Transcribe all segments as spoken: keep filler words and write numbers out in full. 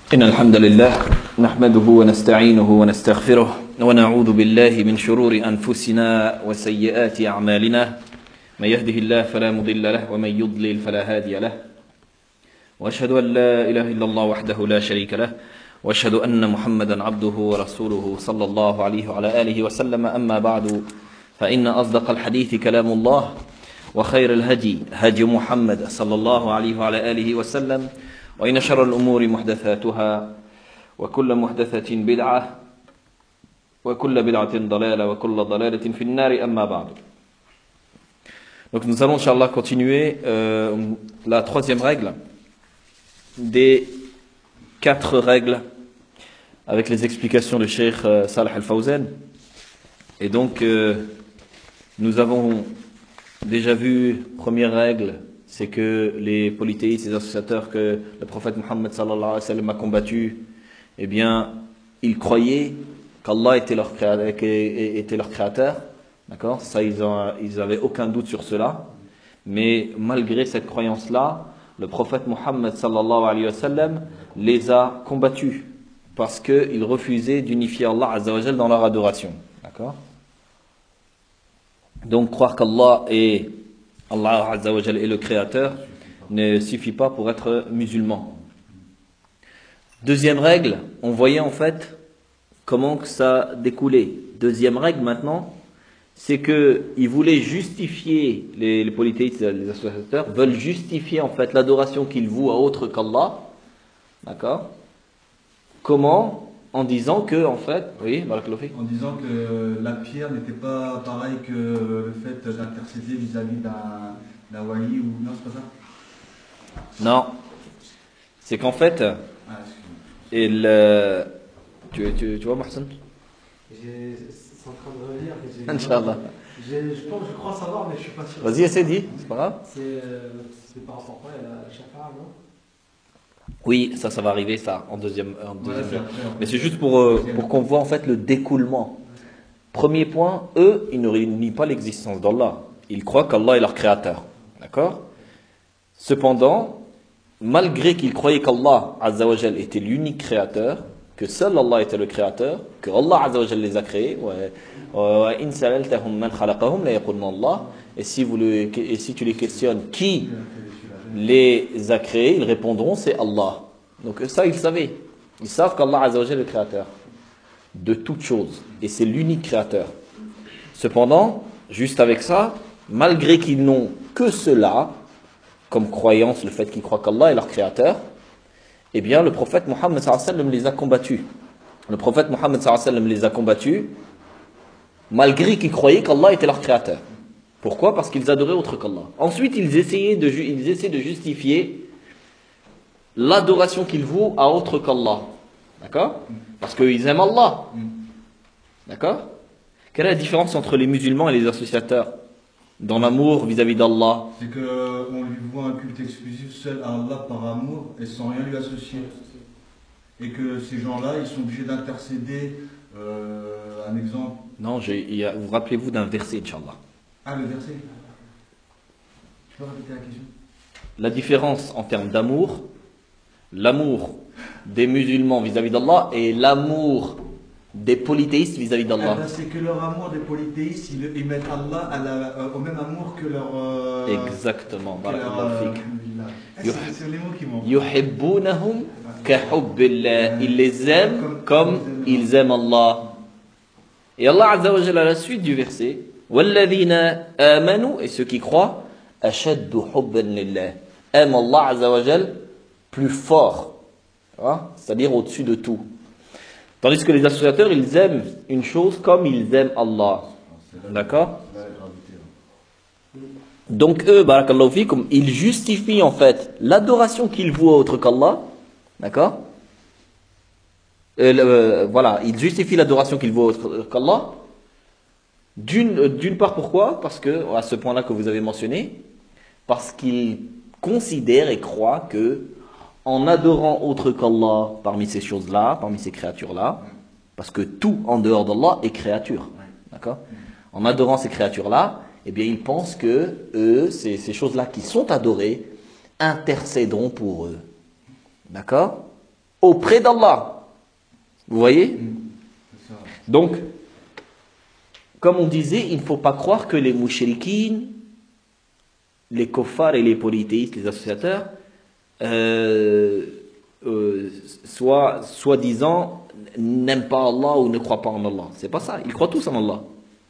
إن الحمد لله نحمده ونستعينه ونستغفره ونعوذ بالله من شرور أنفسنا وسيئات أعمالنا من يهده الله فلا مضل له ومن يضلل فلا هادي له وأشهد أن لا إله إلا الله وحده لا شريك له وأشهد أن محمدا عبده ورسوله صلى الله عليه وعلى آله وسلم أما بعد فإن أصدق الحديث كلام الله وخير الهدي هدي محمد صلى الله عليه وعلى آله وسلم وإن شر الأمور محدثاتها وكل محدثة بدعة وكل بدعة ضلالة وكل ضلالة في النار أما بعد. Donc nous allons Inch'Allah continuer euh, la troisième règle des quatre règles avec les explications de Cheikh euh, Salih Al-Fawzan. Et donc euh, nous avons déjà vu, première règle, c'est que les polythéistes, les associateurs que le prophète Mohammed sallallahu alayhi wa sallam a combattus, eh bien, ils croyaient qu'Allah était leur créateur, était leur créateur. D'accord ? Ça, ils ont, ils avaient aucun doute sur cela. Mais malgré cette croyance-là, le prophète Mohammed sallallahu alayhi wa sallam les a combattus parce qu'ils refusaient d'unifier Allah azza wa jal dans leur adoration. D'accord ? Donc, croire qu'Allah est Allah Azza wa Jal est le créateur ne suffit pas pour être musulman. Deuxième règle, on voyait en fait comment que ça découlait. Deuxième règle maintenant, c'est que ils voulaient justifier, les, les polythéistes, les associateurs veulent justifier en fait l'adoration qu'ils vouent à autre qu'Allah. D'accord ? Comment ? En disant que, en fait, oui, en disant que la pierre n'était pas pareil que le fait d'intercéder vis-à-vis d'un, d'un wali ou non, c'est pas ça ? Non, c'est qu'en fait, ah, il, euh, tu, tu, tu vois, Mohsen ? C'est en train de revenir. Inch'Allah. Je pense, je crois savoir, mais je suis pas sûr. Vas-y, essaie, dis, c'est pas grave. C'est, euh, c'est par rapport à la Shafa'a, non ? Oui, ça, ça va arriver, ça, en deuxième, en deuxième ouais, mais c'est juste pour, euh, pour qu'on voit en fait le découlement. Premier point, eux, ils ne nient pas l'existence d'Allah. Ils croient qu'Allah est leur créateur. D'accord ? Cependant, malgré qu'ils croyaient qu'Allah Azza wa Jal était l'unique créateur, que seul Allah était le créateur, que Allah Azza wa Jal les a créés, et si, vous le, et si tu les questionnes, qui les a créés, ils répondront c'est Allah. Donc ça ils savaient. Ils savent qu'Allah Azza wa Jalla est le créateur de toutes choses et c'est l'unique créateur. Cependant, juste avec ça, malgré qu'ils n'ont que cela comme croyance, le fait qu'ils croient qu'Allah est leur créateur, eh bien le prophète Mohammed sallallahu alayhi wa sallam les a combattus. Le prophète Mohammed sallallahu alayhi wa sallam les a combattus malgré qu'ils croyaient qu'Allah était leur créateur. Pourquoi ? Parce qu'ils adoraient autre qu'Allah. Ensuite, ils essayaient de, ils essaient de justifier l'adoration qu'ils vouent à autre qu'Allah. D'accord ? Parce qu'ils aiment Allah. D'accord ? Quelle est la différence entre les musulmans et les associateurs dans l'amour vis-à-vis d'Allah ? C'est qu'on lui voit un culte exclusif seul à Allah par amour et sans rien lui associer. Et que ces gens-là, ils sont obligés d'intercéder. Euh, un exemple. Non, j'ai, il y a, vous rappelez-vous d'un verset, Inch'Allah. Ah, le verset. Tu peux répéter la question ? La différence en termes d'amour, l'amour des musulmans vis-à-vis d'Allah et l'amour des polythéistes vis-à-vis d'Allah. Eh ben, c'est que leur amour des polythéistes, ils, ils mettent Allah à la, euh, au même amour que leur... Euh, Exactement. Que leur euh, c'est, c'est les mots qui manquent. Yuhibbunahum kahubbillah. Ils les aiment comme ils aiment Allah. Et Allah Azza wa Jalla à la suite du verset, وَالَّذِينَ آمَنُوا, et ceux qui croient, أَشَدُّ حُبًّا لِلَّهِ, aiment Allah Azza wa Jal plus fort, c'est-à-dire au-dessus de tout. Tandis que les associateurs, ils aiment une chose comme ils aiment Allah. D'accord ? Donc eux, barakallahu fikum, ils justifient en fait l'adoration qu'ils vouent autre qu'Allah. D'accord ? euh, euh, Voilà, ils justifient l'adoration qu'ils vouent autre qu'Allah. D'une, d'une part, pourquoi ? Parce que, à ce point-là que vous avez mentionné, parce qu'ils considèrent et croient que, en adorant autre qu'Allah parmi ces choses-là, parmi ces créatures-là, parce que tout en dehors d'Allah est créature, d'accord ? En adorant ces créatures-là, eh bien, ils pensent que eux, ces, ces choses-là qui sont adorées, intercéderont pour eux, d'accord ? auprès d'Allah. Vous voyez? Mm. C'est ça. Donc, comme on disait, il ne faut pas croire que les mouchriquines, les kuffars et les polythéistes, les associateurs, euh, euh, soit soi-disant n'aiment pas Allah ou ne croient pas en Allah. C'est pas ça. Ils croient tous en Allah.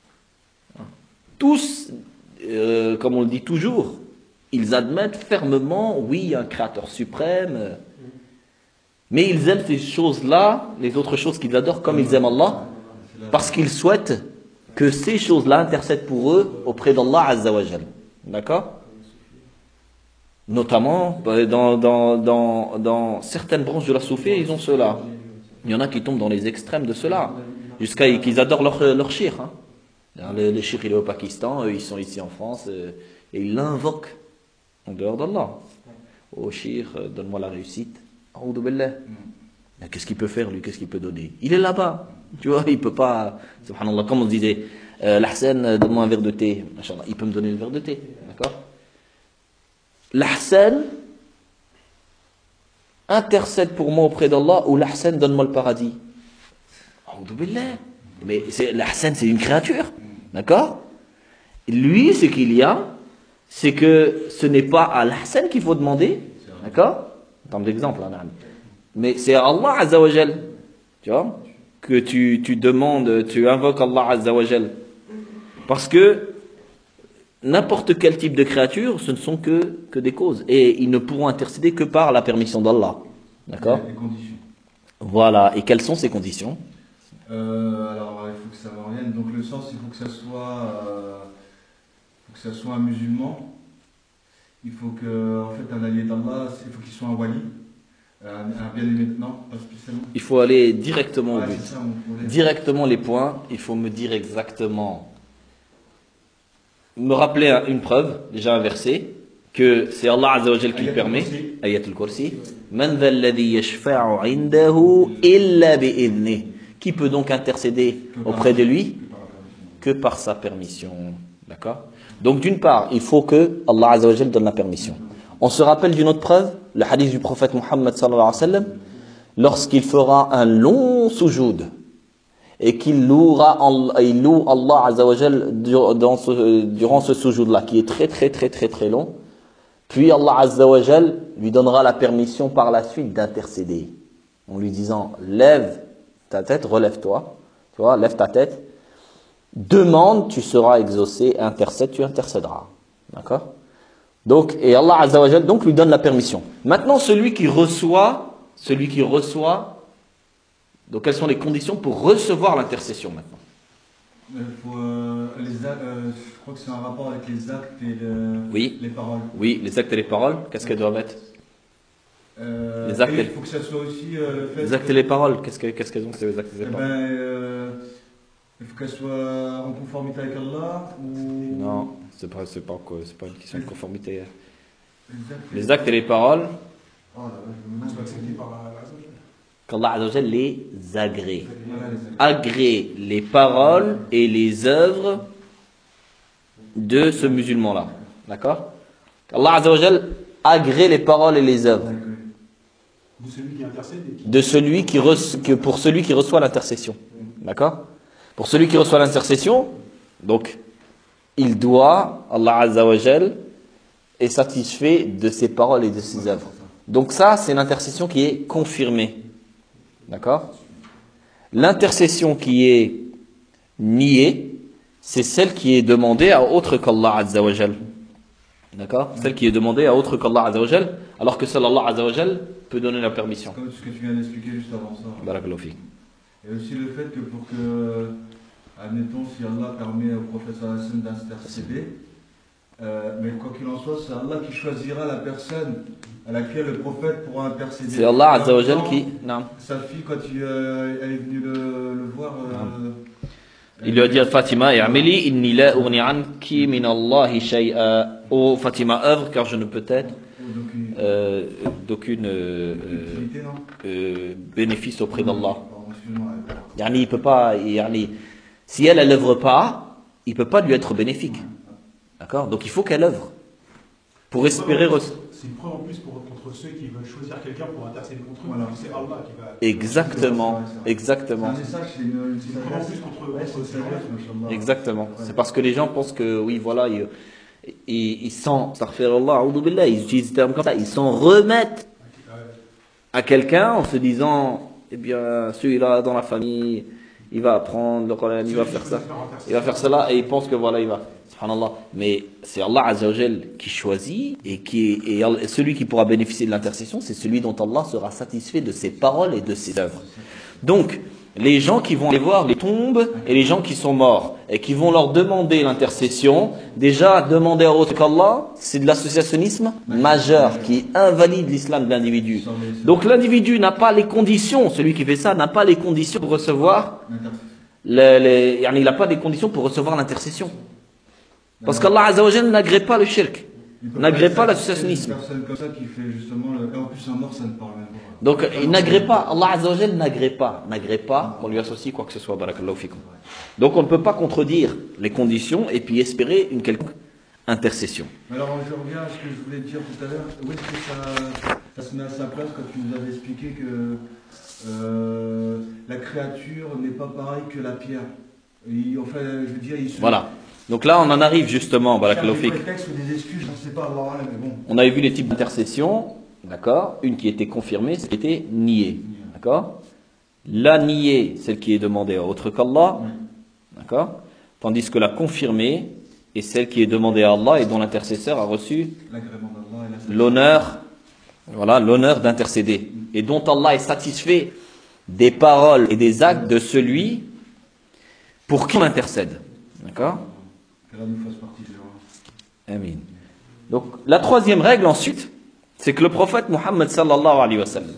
Tous, euh, comme on le dit toujours, ils admettent fermement, oui, il y a un créateur suprême, mais ils aiment ces choses-là, les autres choses qu'ils adorent, comme ils aiment Allah, parce qu'ils souhaitent que ces choses-là intercèdent pour eux auprès d'Allah Azza wa Jal. D'accord? Notamment, dans, dans, dans, dans certaines branches de la soufie, ils ont cela. Il y en a qui tombent dans les extrêmes de cela, jusqu'à qu'ils adorent leur, leur shir. Hein. Le, le shir, il est au Pakistan, eux, ils sont ici en France, euh, et ils l'invoquent en dehors d'Allah. Oh shir, euh, donne-moi la réussite. A'oudou billah. Mais qu'est-ce qu'il peut faire, lui? Qu'est-ce qu'il peut donner? Il est là-bas. Tu vois, il peut pas. Subhanallah, comme on disait, euh, l'Ahsan, donne-moi un verre de thé. Machallah, il peut me donner le verre de thé. D'accord? L'Ahsan intercède pour moi auprès d'Allah, ou l'Ahsan, donne-moi le paradis. A'oudou billah. Mais l'Ahsan, c'est une créature. D'accord? Lui, ce qu'il y a, c'est que ce n'est pas à l'Ahsan qu'il faut demander. D'accord? En termes d'exemple, hein, mais c'est à Allah Azza wa Jal, tu vois, que tu, tu demandes, tu invoques Allah Azza wa Jal. Parce que n'importe quel type de créature, ce ne sont que, que des causes. Et ils ne pourront intercéder que par la permission d'Allah. D'accord? Les conditions. Voilà. Et quelles sont ces conditions? euh, Alors, il faut que ça revienne. Donc, le sens, il faut que ça soit, euh, faut que ça soit un musulman. Il faut que, en fait, un allié d'Allah, il faut qu'il soit un wali. Un, un bien-aimé, non, pas spécialement. Il faut aller directement au Ouais, but. c'est ça, on pourrait- Directement les points, il faut me dire exactement, me rappeler un- une preuve, déjà un verset, que c'est Allah Azza wa Jal qui le Ayatul permet. Kursi. Ayatul Kursi. Man dha alladhi yashfa'u 'indahu illa bi'idhnih. Qui peut donc intercéder Que par- auprès de lui? que par la permission. Que par sa permission. D'accord? Donc d'une part, il faut que Allah Azza wa Jal donne la permission. On se rappelle d'une autre preuve, le hadith du prophète Muhammad sallallahu alayhi wa sallam, lorsqu'il fera un long sujoud et qu'il louera, il loue Allah Azza wa Jal durant ce, durant ce sujoud-là, qui est très très très très très long, puis Allah Azza wa Jal lui donnera la permission par la suite d'intercéder, en lui disant, lève ta tête, relève-toi, tu vois, lève ta tête, demande, tu seras exaucé, intercède, tu intercéderas. D'accord? Donc, et Allah Azza wa Jal donc lui donne la permission. Maintenant, celui qui reçoit, celui qui reçoit, donc quelles sont les conditions pour recevoir l'intercession maintenant? Il faut, euh, les actes, euh, je crois que c'est un rapport avec les actes et le- Oui. les paroles. Oui, les actes et les paroles, qu'est-ce qu'elles doivent être? Euh, Les actes et et- il faut que ça soit aussi euh, le fait. Les actes que- et les paroles, qu'est-ce que- qu'est-ce qu'elles ont, ces actes et Eh les ben, paroles? euh, il faut qu'elle soit en conformité avec Allah ou. Non, c'est pas, c'est pas, quoi, c'est pas une question de conformité. Les actes, Les actes et les paroles, Oh là là, je me Soit demande. accepté par la raison. qu'Allah Azza wa Jal les agrée. Voilà, les actes. Agrée les paroles et les œuvres de ce musulman-là. D'accord? Allah Azza wa Jal agrée les paroles et les œuvres De celui qui intercède et qui. de celui qui reçoit, que pour celui qui reçoit l'intercession. D'accord? Pour celui qui reçoit l'intercession, donc, il doit, Allah Azza wa Jal, est satisfait de ses paroles et de ses œuvres. Donc ça, c'est l'intercession qui est confirmée. D'accord? L'intercession qui est niée, c'est celle qui est demandée à autre qu'Allah Azza wa Jal. D'accord? Celle qui est demandée à autre qu'Allah Azza wa Jal, alors que seul Allah Azza wa Jal peut donner la permission. Comme ce que tu viens d'expliquer juste avant ça. Barakallahu fik. Et aussi le fait que pour que, admettons, si Allah permet au prophète sallallahu alayhi wa sallam d'intercéder, euh, mais quoi qu'il en soit, c'est Allah qui choisira la personne à laquelle le prophète pourra intercéder. C'est Allah Azza wa Jal Quand qui... Non. Sa fille, quand il, euh, elle est venue le, le voir, euh, Il lui a dit à Fatima, I'amili inni la ughni anki min Allahi shay'a. Oh Fatima, œuvre, car je ne peux être donc, il- euh, d'aucune euh, utilité, non euh, bénéfice auprès d'Allah. Pardon, excuse-moi, ouais. Yani, il peut pas, yani, si elle, elle œuvre pas, il peut pas lui être bénéfique. D'accord? Donc il faut qu'elle œuvre. Pour espérer... re- C'est c'est une preuve en plus pour, contre ceux qui veulent choisir quelqu'un pour intercéder contre eux. Voilà. C'est Allah qui va. Exactement, C'est vrai, c'est vrai. exactement. C'est un message, c'est une, une C'est une preuve en sagesse. plus contre, Ouais, contre c'est une ces sagesse, gens-là. machallah. Exactement. Ouais. C'est parce que les gens pensent que, oui, voilà, ils, ils, ils s'en, astaghfirullah, a'udhu billah, ils utilisent des termes comme ça, ils s'en remettent à quelqu'un en se disant, eh bien, celui-là dans la famille, il va apprendre le Coran, il va faire ça, il va faire cela, et il pense que voilà, il va. Subhanallah. Mais c'est Allah Azza wa Jal qui choisit, et qui et celui qui pourra bénéficier de l'intercession, c'est celui dont Allah sera satisfait de ses paroles et de ses œuvres. Donc, les gens qui vont aller voir les tombes et les gens qui sont morts et qui vont leur demander l'intercession, déjà demander à autre qu'Allah, c'est de l'associationnisme majeur qui invalide l'islam de l'individu. Donc l'individu n'a pas les conditions, celui qui fait ça n'a pas les conditions pour recevoir, les, les, il n'a pas les conditions pour recevoir l'intercession. Parce qu'Allah Azza wa Jalla n'agrée pas le shirk, n'agrée pas l'associationnisme. Une personne comme ça qui fait justement, le... et en plus un mort ça ne parle même pas. Donc il n'agrée pas, Allah Azza wa Jalla n'agrée pas, n'agrée pas qu'on lui associe quoi que ce soit, barakallahu fikum. Donc on ne peut pas contredire les conditions et puis espérer une quelconque intercession. Alors je reviens à ce que je voulais dire tout à l'heure. Où est-ce que ça, ça se met à sa place quand tu nous avais expliqué que euh, la créature n'est pas pareille que la pierre. Il, enfin, je veux dire, il se... Voilà. Donc là on en arrive justement, barakallahu des fikum. prétextes ou des excuses, je ne sais pas, Allah, mais bon. On avait vu les types d'intercession, d'accord? Une qui était confirmée, celle qui était niée, d'accord? La niée, celle qui est demandée à autre qu'Allah, d'accord? Tandis que la confirmée est celle qui est demandée à Allah et dont l'intercesseur a reçu L'agrément d'Allah et la... l'honneur, voilà, l'honneur d'intercéder, et dont Allah est satisfait des paroles et des actes de celui pour qui on intercède, d'accord? Que là nous fasse partie des gens. Amin. Donc la troisième règle ensuite, c'est que le prophète Muhammad sallallahu alayhi wa sallam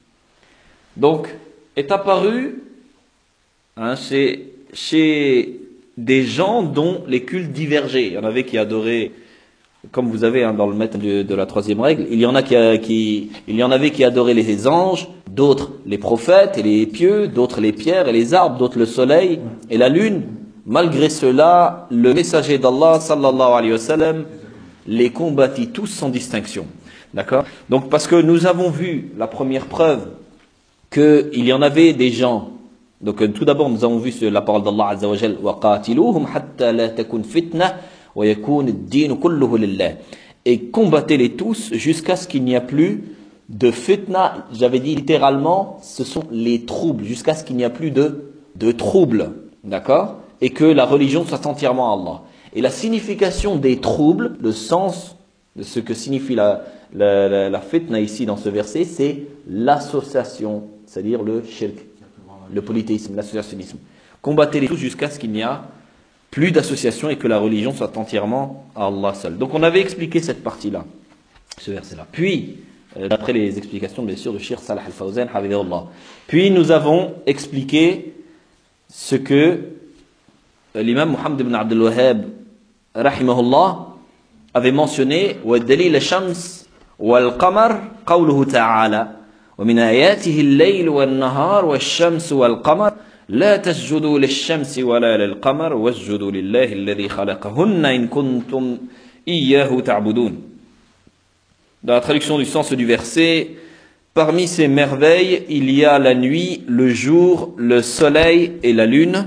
donc est apparu hein, chez, chez des gens dont les cultes divergeaient. Il y en avait qui adoraient, comme vous avez hein, dans le maître de, de la troisième règle, il y en a qui, qui il y en avait qui adoraient les anges, d'autres les prophètes et les pieux, d'autres les pierres et les arbres, d'autres le soleil et la lune. Malgré cela, le messager d'Allah sallallahu alayhi wa sallam les combattit tous sans distinction. D'accord? Donc parce que nous avons vu la première preuve qu'il y en avait des gens. Donc tout d'abord nous avons vu la parole d'Allah Azza wa Jal wa qatiluhum hatta la takun fitna wa yakun ad-din kulluhu lillah. Et combattez-les tous jusqu'à ce qu'il n'y a plus de fitna. J'avais dit littéralement, ce sont les troubles, jusqu'à ce qu'il n'y a plus de de troubles. D'accord? Et que la religion soit entièrement Allah. Et la signification des troubles, le sens de ce que signifie la, la, la, la fitna ici dans ce verset, c'est l'association, c'est-à-dire le shirk, le polythéisme, l'associationnisme. Combattez-les tous jusqu'à ce qu'il n'y a plus d'association et que la religion soit entièrement Allah seul. Donc on avait expliqué cette partie-là, ce verset-là. Puis, euh, d'après les explications bien sûr de Cheikh Salah Al-Fawzan, hafidhahullah. Puis nous avons expliqué ce que l'imam Muhammad ibn Abdul Wahhab rahimahullah avait mentionné والدليل الشمس والقمر قوله تعالى ومن آياته الليل والنهار والشمس والقمر لا تسجدوا للشمس ولا للقمر واسجدوا لله الذي خلقهن إن كنتم إياه تعبدون. Dans la traduction du sens du verset, parmi ces merveilles, il y a la nuit, le jour, le soleil et la lune.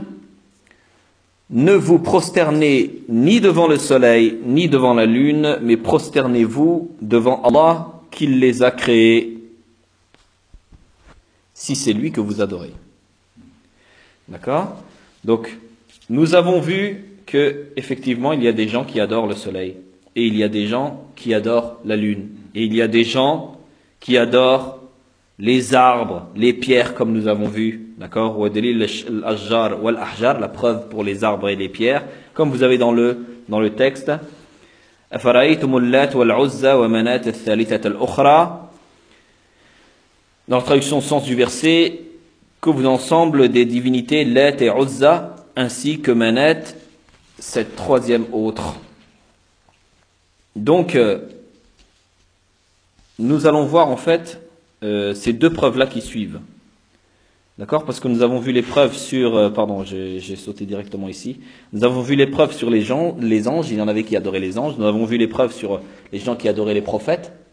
Ne vous prosternez ni devant le soleil, ni devant la lune, mais prosternez-vous devant Allah qui les a créés, si c'est lui que vous adorez. D'accord? Donc, nous avons vu que effectivement, il y a des gens qui adorent le soleil, et il y a des gens qui adorent la lune, et il y a des gens qui adorent les arbres, les pierres, comme nous avons vu, d'accord, la preuve pour les arbres et les pierres, comme vous avez dans le dans le texte. Dans la traduction sens du verset, que vous ensemble des divinités Lat et Uzza, ainsi que Manat, cette troisième autre. Donc, euh, nous allons voir en fait Euh, ces deux preuves-là qui suivent. D'accord? Parce que nous avons vu les preuves sur... Euh, pardon, j'ai, j'ai sauté directement ici. Nous avons vu les preuves sur les gens, les anges. Il y en avait qui adoraient les anges. Nous avons vu les preuves sur les gens qui adoraient les prophètes.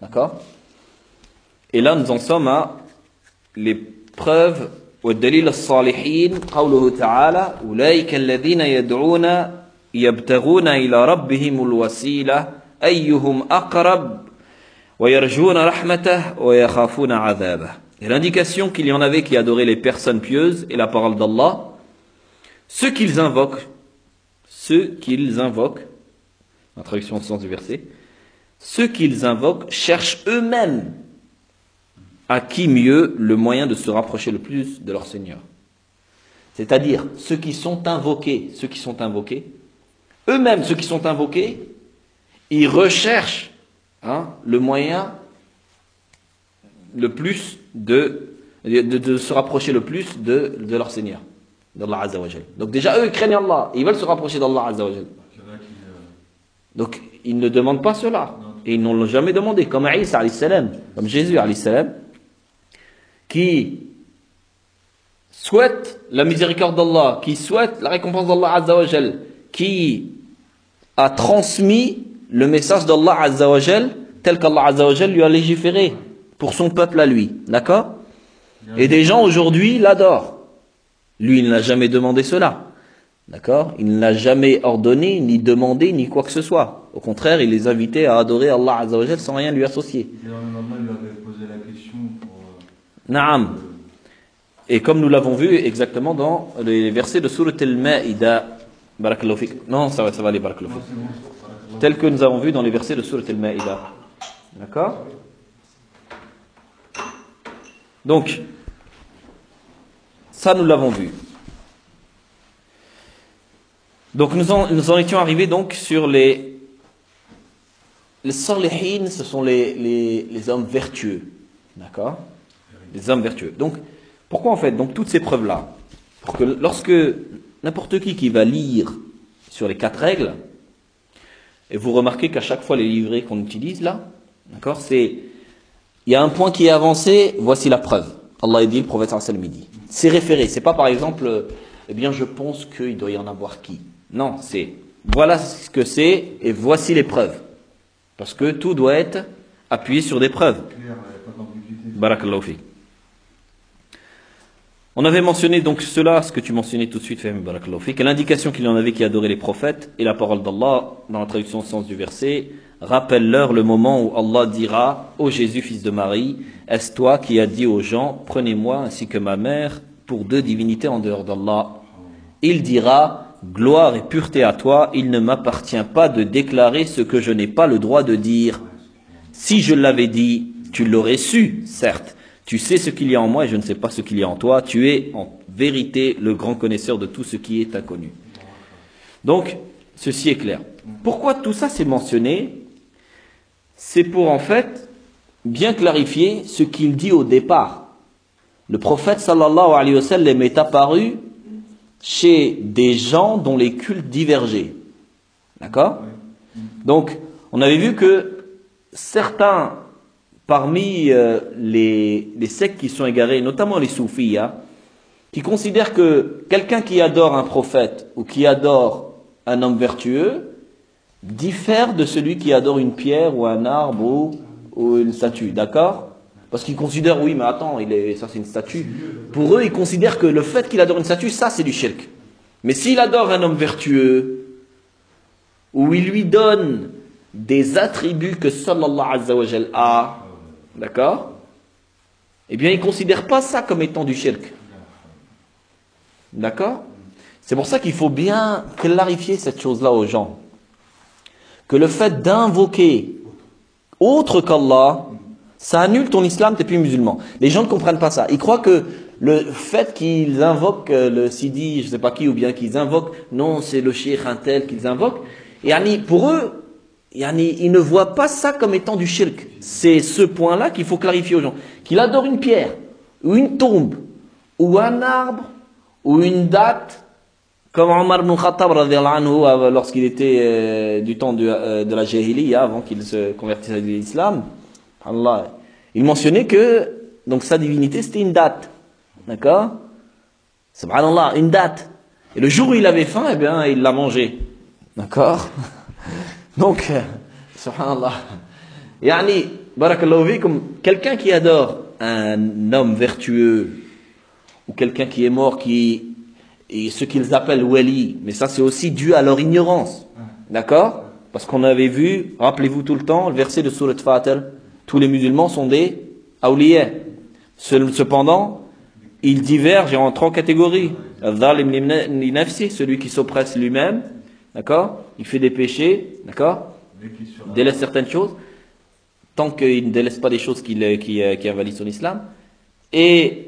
D'accord? Et là, nous en sommes à les preuves. والدليل الصالحين قوله تعالى أولئك الذين يدعون يبتغون إلى ربهم الوسيلة أيهم أقرب ويرجون رحمته ويخافون عذابه. Et l'indication qu'il y en avait qui adoraient les personnes pieuses et la parole d'Allah, ceux qu'ils invoquent, ceux qu'ils invoquent, la traduction au sens du verset, ceux qu'ils invoquent cherchent eux-mêmes à qui mieux le moyen de se rapprocher le plus de leur Seigneur. C'est-à-dire, ceux qui sont invoqués, ceux qui sont invoqués, eux-mêmes, ceux qui sont invoqués, ils recherchent hein, le moyen le plus de, de, de se rapprocher le plus de, de leur Seigneur, d'Allah Azza wa Jal. Donc déjà, eux, ils craignent Allah, ils veulent se rapprocher d'Allah Azza wa Jal. Donc, ils ne demandent pas cela. Et ils n'ont l'ont jamais demandé, comme Isa alayhi salam, comme Jésus alayhi salam, qui souhaite la miséricorde d'Allah, qui souhaite la récompense d'Allah Azza wa Jal, qui a transmis le message d'Allah Azza wa Jal tel qu'Allah Azza wa Jal lui a légiféré pour son peuple à lui. D'accord? Et des gens aujourd'hui l'adorent. Lui, il n'a jamais demandé cela. D'accord? Il ne l'a jamais ordonné, ni demandé, ni quoi que ce soit. Au contraire, il les invitait à adorer Allah Azza wa Jal sans rien lui associer. Normalement, il lui avait posé la question pour... Naam. Et comme nous l'avons vu exactement dans les versets de Surat Al-Ma'ida, Barakallahu fik. Non, ça va, ça va aller, Barakallahu fik. Tel que nous avons vu dans les versets de Surat Al-Ma'ida. D'accord? Donc, ça nous l'avons vu. Donc nous en, nous en étions arrivés donc sur les les salihin, ce sont les, les, les hommes vertueux. D'accord? Les hommes vertueux. Donc, pourquoi en fait donc toutes ces preuves-là? Pour que lorsque n'importe qui qui va lire sur les quatre règles, et vous remarquez qu'à chaque fois les livrets qu'on utilise là, d'accord, c'est il y a un point qui est avancé, voici la preuve. Allah dit, le prophète sallallahu alayhi wa sallam dit. C'est référé, c'est pas par exemple, eh bien je pense qu'il doit y en avoir qui. Non, c'est voilà ce que c'est et voici les preuves. Parce que tout doit être appuyé sur des preuves. Barakallahu fi. On avait mentionné donc cela, ce que tu mentionnais tout de suite, Fahim Barakallahu fi, que l'indication qu'il y en avait qui adoraient les prophètes et la parole d'Allah, dans la traduction au sens du verset, rappelle-leur le moment où Allah dira, ô Jésus, fils de Marie, est-ce toi qui as dit aux gens, prenez-moi ainsi que ma mère pour deux divinités en dehors d'Allah? Il dira, gloire et pureté à toi, il ne m'appartient pas de déclarer ce que je n'ai pas le droit de dire. Si je l'avais dit, tu l'aurais su, certes. Tu sais ce qu'il y a en moi et je ne sais pas ce qu'il y a en toi. Tu es en vérité le grand connaisseur de tout ce qui est inconnu. Donc, ceci est clair. Pourquoi tout ça c'est mentionné? C'est pour en fait bien clarifier ce qu'il dit au départ. Le prophète sallallahu alayhi wa sallam est apparu chez des gens dont les cultes divergeaient. D'accord? Donc, on avait vu que certains, parmi euh, les, les sectes qui sont égarés, notamment les soufis, hein, qui considèrent que quelqu'un qui adore un prophète ou qui adore un homme vertueux diffère de celui qui adore une pierre ou un arbre ou, ou une statue. D'accord? Parce qu'ils considèrent, oui, mais attends, il est, ça c'est une statue. Pour eux, ils considèrent que le fait qu'il adore une statue, ça c'est du shirk. Mais s'il adore un homme vertueux, ou il lui donne des attributs que seul Allah Azza wa Jal a, d'accord? Eh bien, ils ne considèrent pas ça comme étant du shirk. D'accord? C'est pour ça qu'il faut bien clarifier cette chose-là aux gens. Que le fait d'invoquer autre qu'Allah, ça annule ton islam, t'es plus musulman. Les gens ne comprennent pas ça. Ils croient que le fait qu'ils invoquent le Sidi, je sais pas qui, ou bien qu'ils invoquent, non, c'est le cheikh un tel qu'ils invoquent. Et pour eux, ils ne voient pas ça comme étant du shirk. C'est ce point-là qu'il faut clarifier aux gens. Qu'il adore une pierre, ou une tombe, ou un arbre, ou une date, comme Omar ibn Khattab, lorsqu'il était euh, du temps de, euh, de la Jahiliya, avant qu'il se convertisse à l'islam, Allah, il mentionnait que donc sa divinité c'était une date, d'accord? Subhanallah, une date. Et le jour où il avait faim, eh bien il l'a mangé, d'accord? Donc, euh, subhanallah. Yani, barakallahu fikum, quelqu'un qui adore un homme vertueux, ou quelqu'un qui est mort, qui et ce qu'ils appellent wali, mais ça c'est aussi dû à leur ignorance, d'accord? Parce qu'on avait vu, rappelez-vous tout le temps, le verset de Surat Fatir, tous les musulmans sont des awliya. Cependant, ils divergent en trois catégories. Celui qui s'oppresse lui-même, d'accord? Il fait des péchés, d'accord? Il délaisse certaines choses, tant qu'il ne délaisse pas des choses qui, qui, qui invalident son islam. Et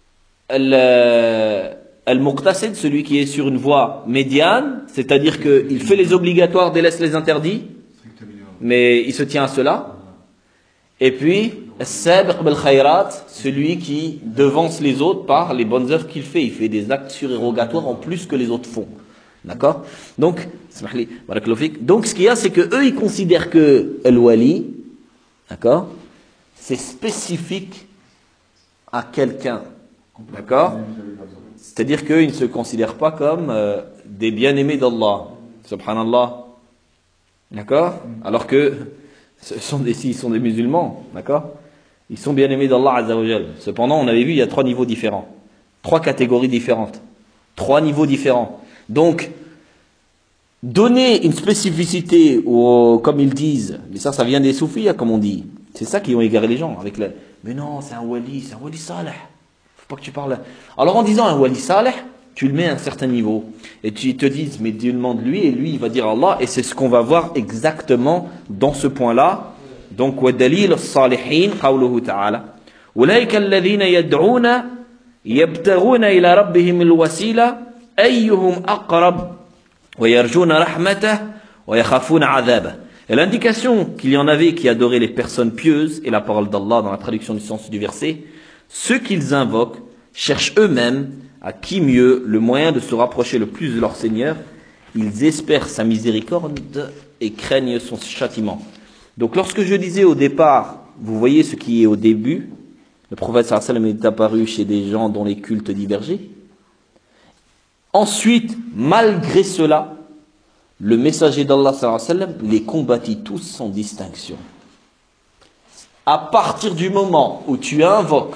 le Al-Muqtasid, celui qui est sur une voie médiane, c'est-à-dire qu'il fait les obligatoires, délaisse les interdits, mais il se tient à cela. Et puis, As-Sabiq bil-Khayrat, celui qui devance les autres par les bonnes œuvres qu'il fait. Il fait des actes surérogatoires en plus que les autres font. D'accord? Donc, donc, ce qu'il y a, c'est que eux, ils considèrent que Al-Wali, d'accord, c'est spécifique à quelqu'un. D'accord? C'est-à-dire qu'ils ne se considèrent pas comme euh, des bien-aimés d'Allah. Subhanallah. D'accord? Alors que ce sont des, ils sont des musulmans. D'accord? Ils sont bien-aimés d'Allah Azza wa Jal. Cependant, on avait vu, il y a trois niveaux différents. Trois catégories différentes. Trois niveaux différents. Donc, donner une spécificité, au, comme ils disent, mais ça, ça vient des soufis, comme on dit. C'est ça qui ont égaré les gens. Avec le, mais non, c'est un wali, c'est un wali salih. Pas que tu parles. Alors en disant un wali salih, tu le mets à un certain niveau. Et tu te dis, mais Dieu demande lui, et lui il va dire Allah, et c'est ce qu'on va voir exactement dans ce point-là. Donc, وَدَلِيلُ الصَّالِحِينَ قَوْلُهُ تَعَالَى أُولَئِكَ الَّذِينَ يَدْعُونَ يَبْتَغُونَ إِلَى رَبِّهِمُ الْوَسِيلَةَ أَيُّهُمْ أَقْرَبُ وَيَرْجُونَ رَحْمَتَهُ وَيَخَافُونَ عَذَابَهُ. Et l'indication qu'il y en avait qui adoraient les personnes pieuses, et la parole d'Allah dans la traduction du sens du verset, ceux qu'ils invoquent cherchent eux-mêmes à qui mieux le moyen de se rapprocher le plus de leur Seigneur. Ils espèrent sa miséricorde et craignent son châtiment. Donc lorsque je disais au départ, vous voyez ce qui est au début, le prophète sallallahu alayhi wa sallam est apparu chez des gens dont les cultes divergeaient. Ensuite, malgré cela, le messager d'Allah sallallahu alayhi wa sallam les combattit tous sans distinction. À partir du moment où tu invoques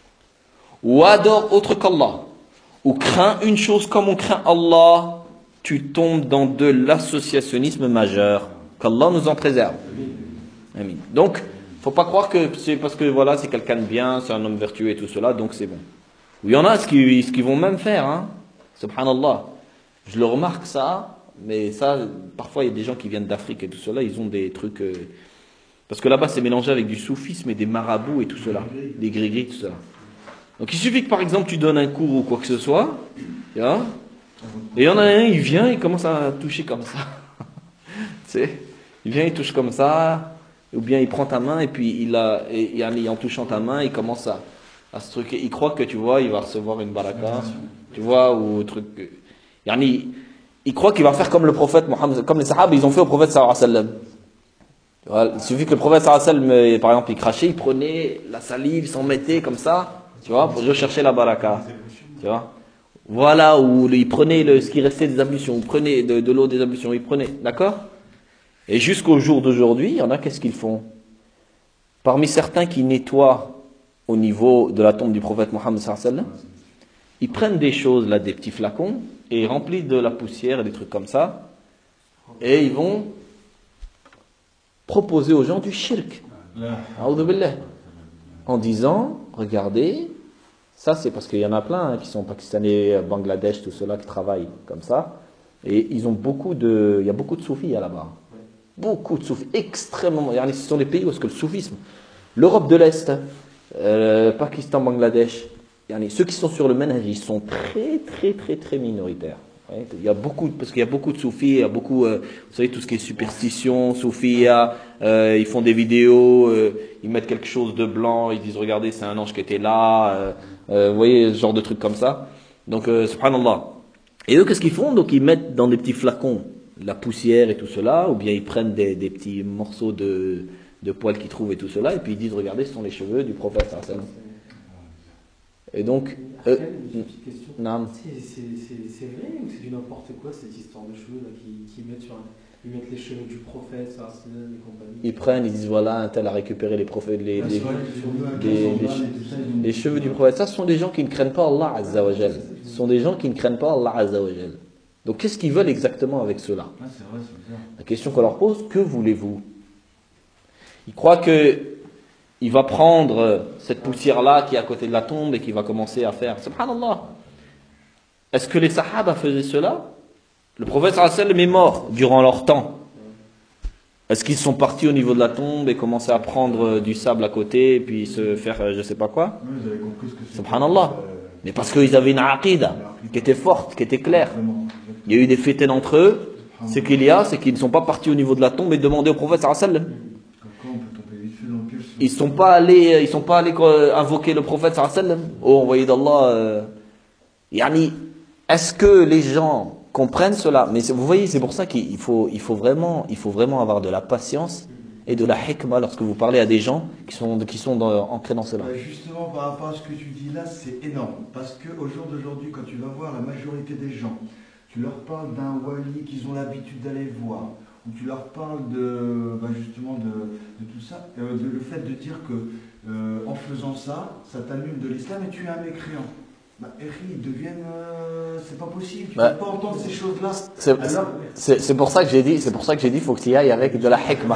ou adore autre qu'Allah, ou crains une chose comme on craint Allah, tu tombes dans de l'associationnisme majeur. Qu'Allah nous en préserve. Amin. Donc, faut pas croire que c'est parce que voilà, c'est quelqu'un de bien, c'est un homme vertueux et tout cela, donc c'est bon. Il y en a ce qu'ils ce qu'ils vont même faire, hein. Subhanallah. Je le remarque ça, mais ça, parfois il y a des gens qui viennent d'Afrique et tout cela, ils ont des trucs. Euh, parce que là-bas c'est mélangé avec du soufisme et des marabouts et tout cela, des gris-gris, tout cela. Donc il suffit que par exemple tu donnes un cours ou quoi que ce soit, et il y en a un, il vient, il commence à toucher comme ça. Tu sais, il vient, il touche comme ça, ou bien il prend ta main et puis il a, et, et en touchant ta main, il commence à, à se truquer. Il croit que tu vois, il va recevoir une baraka, tu vois, ou truc. Yani, il croit qu'il va faire comme le prophète Mohammed, comme les Sahaba, ils ont fait au prophète sallallahu alayhi wa sallam. Voilà, il suffit que le prophète sallallahu alayhi wa sallam, par exemple, il crachait, il prenait la salive, il s'en mettait comme ça. Tu vois, pour rechercher la baraka. Tu vois. Voilà, où il prenait le, ce qui restait des ablutions, il prenait de, de l'eau des ablutions, il prenait. D'accord? Et jusqu'au jour d'aujourd'hui, il y en a, qu'est-ce qu'ils font? Parmi certains qui nettoient au niveau de la tombe du prophète Mohammed sallallahu alayhi wa sallam, ils prennent des choses, là, des petits flacons, et ils remplissent de la poussière et des trucs comme ça, et ils vont proposer aux gens du shirk. A'udhu billah. En disant, regardez, ça c'est parce qu'il y en a plein hein, qui sont pakistanais, Bangladesh, tout cela qui travaillent comme ça, et ils ont beaucoup de, il y a beaucoup de soufis là-bas, beaucoup de soufis, extrêmement, ce sont des pays où est-ce que le soufisme, l'Europe de l'Est, euh, Pakistan, Bangladesh, ceux qui sont sur le manhaj, ils sont très très très très minoritaires. Il y a beaucoup, parce qu'il y a beaucoup de soufis, il y a beaucoup, euh, vous savez, tout ce qui est superstition, soufia, euh, ils font des vidéos, euh, ils mettent quelque chose de blanc, ils disent, regardez, c'est un ange qui était là, euh, euh, vous voyez, ce genre de trucs comme ça. Donc, euh, subhanallah. Et eux, qu'est-ce qu'ils font? Donc, ils mettent dans des petits flacons la poussière et tout cela, ou bien ils prennent des, des petits morceaux de, de poils qu'ils trouvent et tout cela, et puis ils disent, regardez, ce sont les cheveux du prophète sallallahu alayhi wa sallam. Et donc, euh, j'ai une petite question. Non. C'est, c'est, c'est, c'est vrai ou c'est du n'importe quoi cette histoire de cheveux là qui, qui mettent sur un... Ils mettent les cheveux du prophète, ça, c'est les compagnies. Ils prennent, ils disent voilà, un tel a récupéré les prophètes, les, Ouais, les, c'est vrai que sur le les- quinze cents les- balles et tout ça, ils ont- les cheveux du prophète. Ça, ce sont des gens qui ne craignent pas Allah Azza wa Jal. Ce sont des gens qui ne craignent pas Allah Azza wa Jal. Donc qu'est-ce qu'ils veulent exactement avec cela? Ouais, c'est vrai, c'est bizarre. La question qu'on leur pose, que voulez-vous? Ils croient que il va prendre cette poussière-là qui est à côté de la tombe et qui va commencer à faire. Subhanallah. Est-ce que les Sahaba faisaient cela? Le prophète sallallahu alayhi wa sallam est mort durant leur temps. Est-ce qu'ils sont partis au niveau de la tombe et commençaient à prendre du sable à côté et puis se faire euh, je sais pas quoi? Ouais, vous avez compris ce que c'est. Subhanallah. Euh, Mais parce qu'ils avaient une aqida qui était forte, qui était claire. Vraiment. Il y a eu des fêtes entre eux. Ce qu'il y a, c'est qu'ils ne sont pas partis au niveau de la tombe et demander au prophète sallallahu alayhi wa sallam. Comme quoi, on peut tomber vite fait dans le piège. Ils sont pas allés, ils sont pas allés euh, invoquer le prophète sallallahu alayhi wa sallam. Oh, envoyé d'Allah. Euh, yani, est-ce que les gens comprennent cela? Mais c'est- vous voyez, c'est pour ça qu'il faut, il faut vraiment, il faut vraiment avoir de la patience et de la hikmah lorsque vous parlez à des gens qui sont, qui sont dans, ancrés dans cela. Bah, justement, par rapport à ce que tu dis là, c'est énorme. Parce qu'au jour d'aujourd'hui, quand tu vas voir la majorité des gens, tu leur parles d'un wali qu'ils ont l'habitude d'aller voir, ou tu leur parles de, bah, justement de, de tout ça, euh, de, le fait de dire que euh, en faisant ça, ça t'annule de l'islam et tu es un mécréant. Bah, Eri, ils deviennent. euh, c'est pas possible, tu ne Bah, peux pas entendre ces choses-là. C'est, Alors, c'est, c'est pour ça que j'ai dit, c'est pour ça que j'ai dit, faut que tu y ailles avec de la hikmah.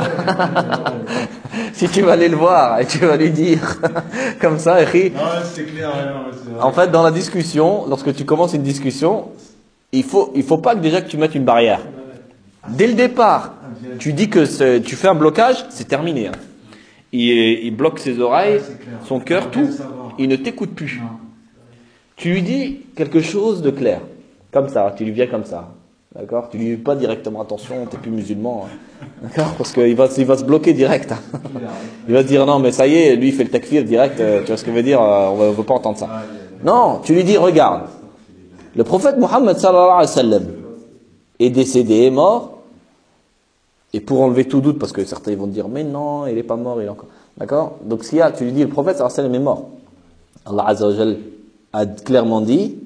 Si tu vas aller le voir et tu vas lui dire, comme ça, Eri, non, c'est clair, ouais, non, c'est vrai. en fait, dans la discussion, lorsque tu commences une discussion, il faut, il faut pas que déjà que tu mettes une barrière. Dès le départ, tu dis que c'est- tu fais un blocage, c'est terminé. Hein. Il, il bloque ses oreilles, C'est clair. son cœur, Faut bien tout. savoir. Il ne t'écoute plus. Non. Tu lui dis quelque chose de clair. Comme ça, tu lui viens comme ça. D'accord? Tu lui dis pas directement attention, t'es plus musulman. Hein. D'accord? Parce qu'il va, il va se bloquer direct. Hein. Il va se dire non, mais ça y est, lui il fait le takfir direct. euh, Tu vois ce que je veux dire? euh, On ne veut pas entendre ça. Non, tu lui dis regarde. Le prophète Mohammed sallallahu alayhi wa sallam est décédé, est mort. Et pour enlever tout doute, parce que certains vont te dire mais non, il n'est pas mort, il est encore. D'accord? Donc s'il y a, tu lui dis le prophète sallallahu alayhi wa sallam est mort. Allah Azza wa Jal a clairement dit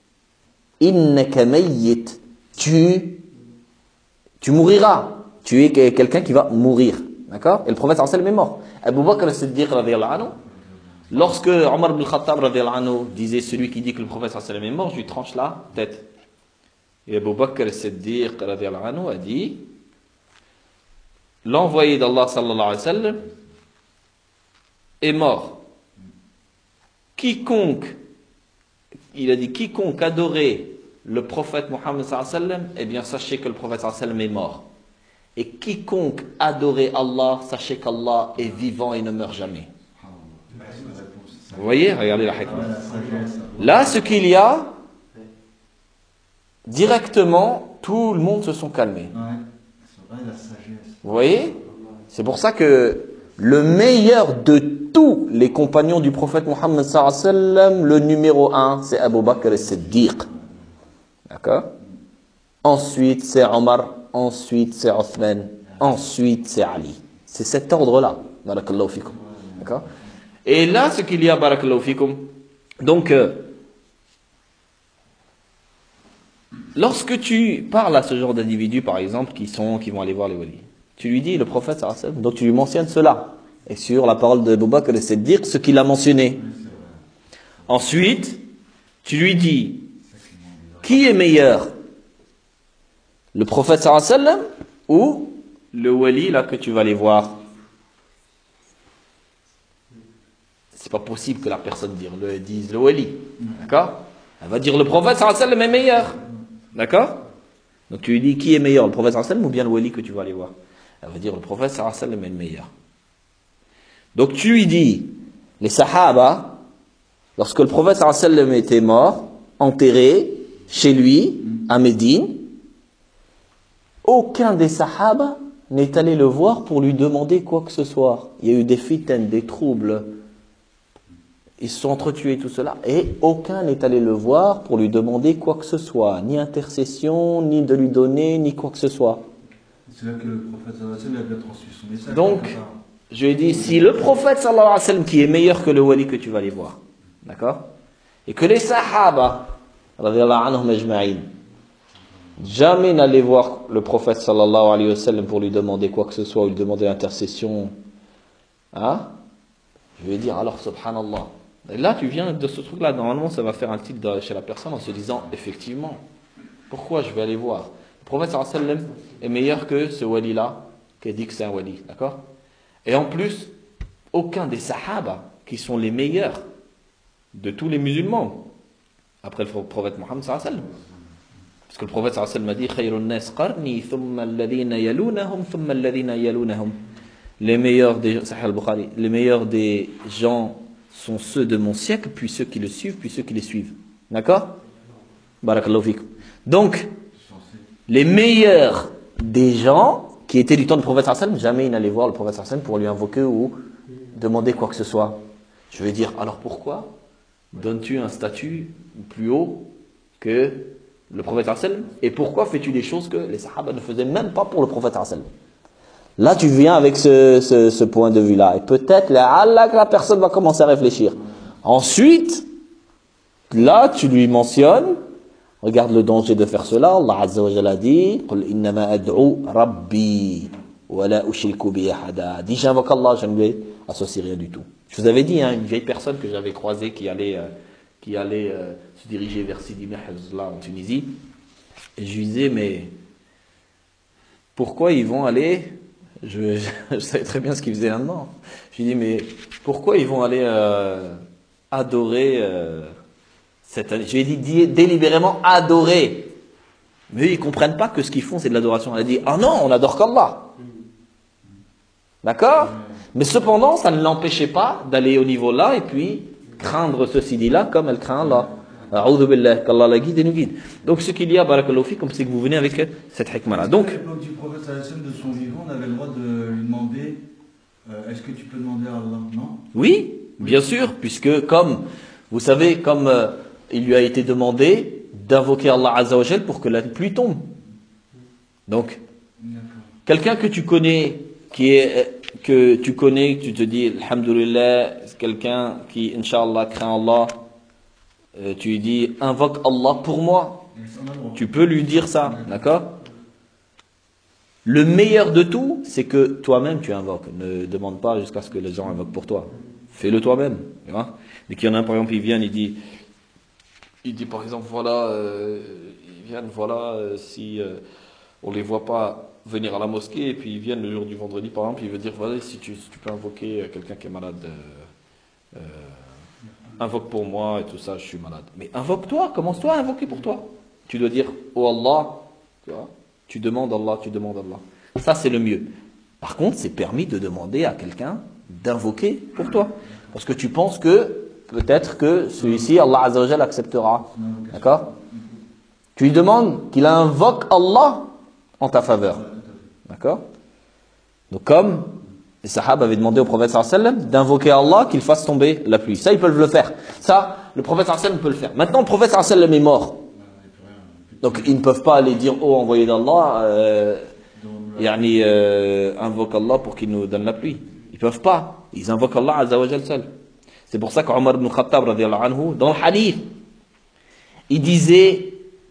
innaka mayyit, tu tu mouriras, tu es quelqu'un qui va mourir, d'accord? Et le prophète sallallahu alayhi wa sallam est mort. Abu Bakr as-Siddiq radiyallahu anhu, lorsque Omar ibn al-Khattab radiyallahu anhu disait celui qui dit que le prophète sallallahu alayhi wa sallam est mort, je lui tranche la tête. Et Abu Bakr as-Siddiq radiyallahu anhu a dit l'envoyé d'Allah sallallahu alayhi wa sallam est mort. Quiconque, il a dit, quiconque adorait le prophète Mohammed sallallahu alayhi wa sallam, eh bien sachez que le prophète sallallahu alayhi wa sallam est mort. Et quiconque adorait Allah, sachez qu'Allah est vivant et ne meurt jamais. Vous voyez, regardez la hikmah. Là, ce qu'il y a, directement, tout le monde se sont calmés. Ouais, c'est vrai, la sagesse. Vous voyez? C'est pour ça que le meilleur de tous les compagnons du prophète Mohammed sallallahu alayhi wa sallam, le numéro un, c'est Abu Bakr as-Siddiq. D'accord? Ensuite, c'est Omar. Ensuite, c'est Othman. Ensuite, c'est Ali. C'est cet ordre-là. Barakallahu fikum. D'accord? Et là, ce qu'il y a, barakallahu fikum, donc, euh, lorsque tu parles à ce genre d'individus, par exemple, qui sont, qui vont aller voir les walis, tu lui dis le prophète sallallahu alayhi wa sallam, donc tu lui mentionnes cela. Et sur la parole de Abu Bakr as-Siddiq, ce qu'il a mentionné. Ensuite, tu lui dis, qui est meilleur? Le prophète sallallahu alayhi wa sallam ou le wali là que tu vas aller voir? C'est pas possible que la personne dise le, dise le wali. D'accord? Elle va dire le prophète sallallahu alayhi wa sallam est meilleur. D'accord? Donc tu lui dis qui est meilleur, le prophète sallallahu alayhi wa sallam ou bien le wali que tu vas aller voir? Elle va dire le prophète sallallahu alayhi wa sallam est le meilleur. Donc tu lui dis, les sahaba, lorsque le prophète sallallahu alayhi wa sallam était mort, enterré chez lui, à Médine, aucun des sahaba n'est allé le voir pour lui demander quoi que ce soit. Il y a eu des fitanes, des troubles. Ils se sont entretués, tout cela. Et aucun n'est allé le voir pour lui demander quoi que ce soit. Ni intercession, ni de lui donner, ni quoi que ce soit. C'est là que le prophète sallallahu alayhi wa sallam a bien transmis son message. Donc, je lui ai dit, si le prophète sallallahu alayhi wa sallam qui est meilleur que le wali que tu vas aller voir, d'accord? Et que les sahaba, radiyallahu anhum ajma'in, Jamais n'allez voir le prophète sallallahu alayhi wa sallam pour lui demander quoi que ce soit ou lui demander l'intercession. Hein? Je vais dire alors subhanallah. Et là tu viens de ce truc là, normalement ça va faire un tilt chez la personne en se disant effectivement, pourquoi je vais aller voir? Le prophète sallallahu alayhi wa sallam est meilleur que ce wali là qui dit que c'est un wali, d'accord? Et en plus, aucun des sahaba qui sont les meilleurs de tous les musulmans après le prophète Mohammed sallallahu alayhi wa sallam. Parce que le prophète sallallahu alayhi wa sallam a dit khayrun nas qarni thumma alladhina yalunahum thumma alladhina yalunahum. Les meilleurs des Sahih al-Bukhari, les meilleurs des gens sont ceux de mon siècle, puis ceux qui le suivent, puis ceux qui les suivent. D'accord? Barakallahu fikum. Donc, les meilleurs des gens qui étaient du temps du prophète sallallahu alayhi wa sallam, jamais ils n'allaient voir le prophète sallallahu alayhi wa sallam pour lui invoquer ou demander quoi que ce soit. Je vais dire, alors pourquoi donnes-tu un statut plus haut que le prophète sallallahu alayhi wa sallam? Et pourquoi fais-tu des choses que les sahaba ne faisaient même pas pour le prophète sallallahu alayhi wa sallam? Là, tu viens avec ce, ce, ce point de vue-là. Et peut-être, là, là, la personne va commencer à réfléchir. Ensuite, là, tu lui mentionnes, regarde le danger de faire cela. Allah Azza wa Jalla dit, قُلْ إِنَّمَا أَدْعُو رَبِّي وَلَا أُشْرِكُ بِهِ أَحَدًا. Dis, j'invoque Allah, je ne lui associe rien du tout. Je vous avais dit, hein, une vieille personne que j'avais croisée qui allait, euh, qui allait euh, se diriger vers Sidi Mehzla en Tunisie. Et je lui disais, mais pourquoi ils vont aller... Je, je, je savais très bien ce qu'ils faisaient là-dedans. Je lui dis, mais pourquoi ils vont aller euh, adorer euh, cette année? Je lui ai dit délibérément adorer. Mais eux, ils ne comprennent pas que ce qu'ils font, c'est de l'adoration. Elle a dit, ah non, on adore qu'Allah. D'accord? Mais cependant, ça ne l'empêchait pas d'aller au niveau là et puis craindre ce Sidi-là comme elle craint Allah. A'udhu billah, qu'Allah la guide et nous guide. Donc ce qu'il y a, barakallahu fikum, c'est que vous venez avec cette hikmah-là. Donc, à l'époque du prophète sallallahu alayhi wa sallam, de son vivant, on avait le droit de lui demander euh, est-ce que tu peux demander à Allah? Non? Oui, bien sûr, puisque comme, vous savez, comme euh, il lui a été demandé d'invoquer Allah Azza wa Jal pour que la pluie tombe. Donc, quelqu'un que tu connais, qui est, que tu connais, tu te dis, alhamdoulilah, c'est quelqu'un qui, incha'Allah, craint Allah, euh, tu lui dis, invoque Allah pour moi. Tu peux lui dire ça, d'accord? Le meilleur de tout, c'est que toi-même tu invoques. Ne demande pas jusqu'à ce que les gens invoquent pour toi. Fais-le toi-même. Tu vois? Dès qu'il y en a un, par exemple, il vient, il dit, il dit par exemple, voilà, euh, ils viennent, voilà, euh, si euh, on les voit pas venir à la mosquée, et puis ils viennent le jour du vendredi, par exemple, il veut dire, voilà, si tu, si tu peux invoquer quelqu'un qui est malade, euh, euh, invoque pour moi et tout ça, je suis malade. Mais invoque-toi, commence-toi à invoquer pour toi. Tu dois dire, oh Allah, tu vois, tu demandes Allah, tu demandes Allah. Ça, c'est le mieux. Par contre, c'est permis de demander à quelqu'un d'invoquer pour toi. Parce que tu penses que, peut-être que celui-ci, Allah Azza wa Jalla acceptera. D'accord? Tu lui demandes qu'il invoque Allah en ta faveur. D'accord? Donc, comme les Sahaba avaient demandé au prophète sallallahu alayhi wa sallam d'invoquer Allah qu'il fasse tomber la pluie. Ça, ils peuvent le faire. Ça, le prophète sallallahu alayhi wa sallam peut le faire. Maintenant, le prophète sallallahu alayhi wa sallam est mort. Donc, ils ne peuvent pas aller dire, oh, envoyé d'Allah, euh, yani, euh, invoque Allah pour qu'il nous donne la pluie. Ils ne peuvent pas. Ils invoquent Allah Azza wa Jal seul. C'est pour ça qu'Omar ibn Khattab, radiyallahu anhu, dans le hadith, il disait,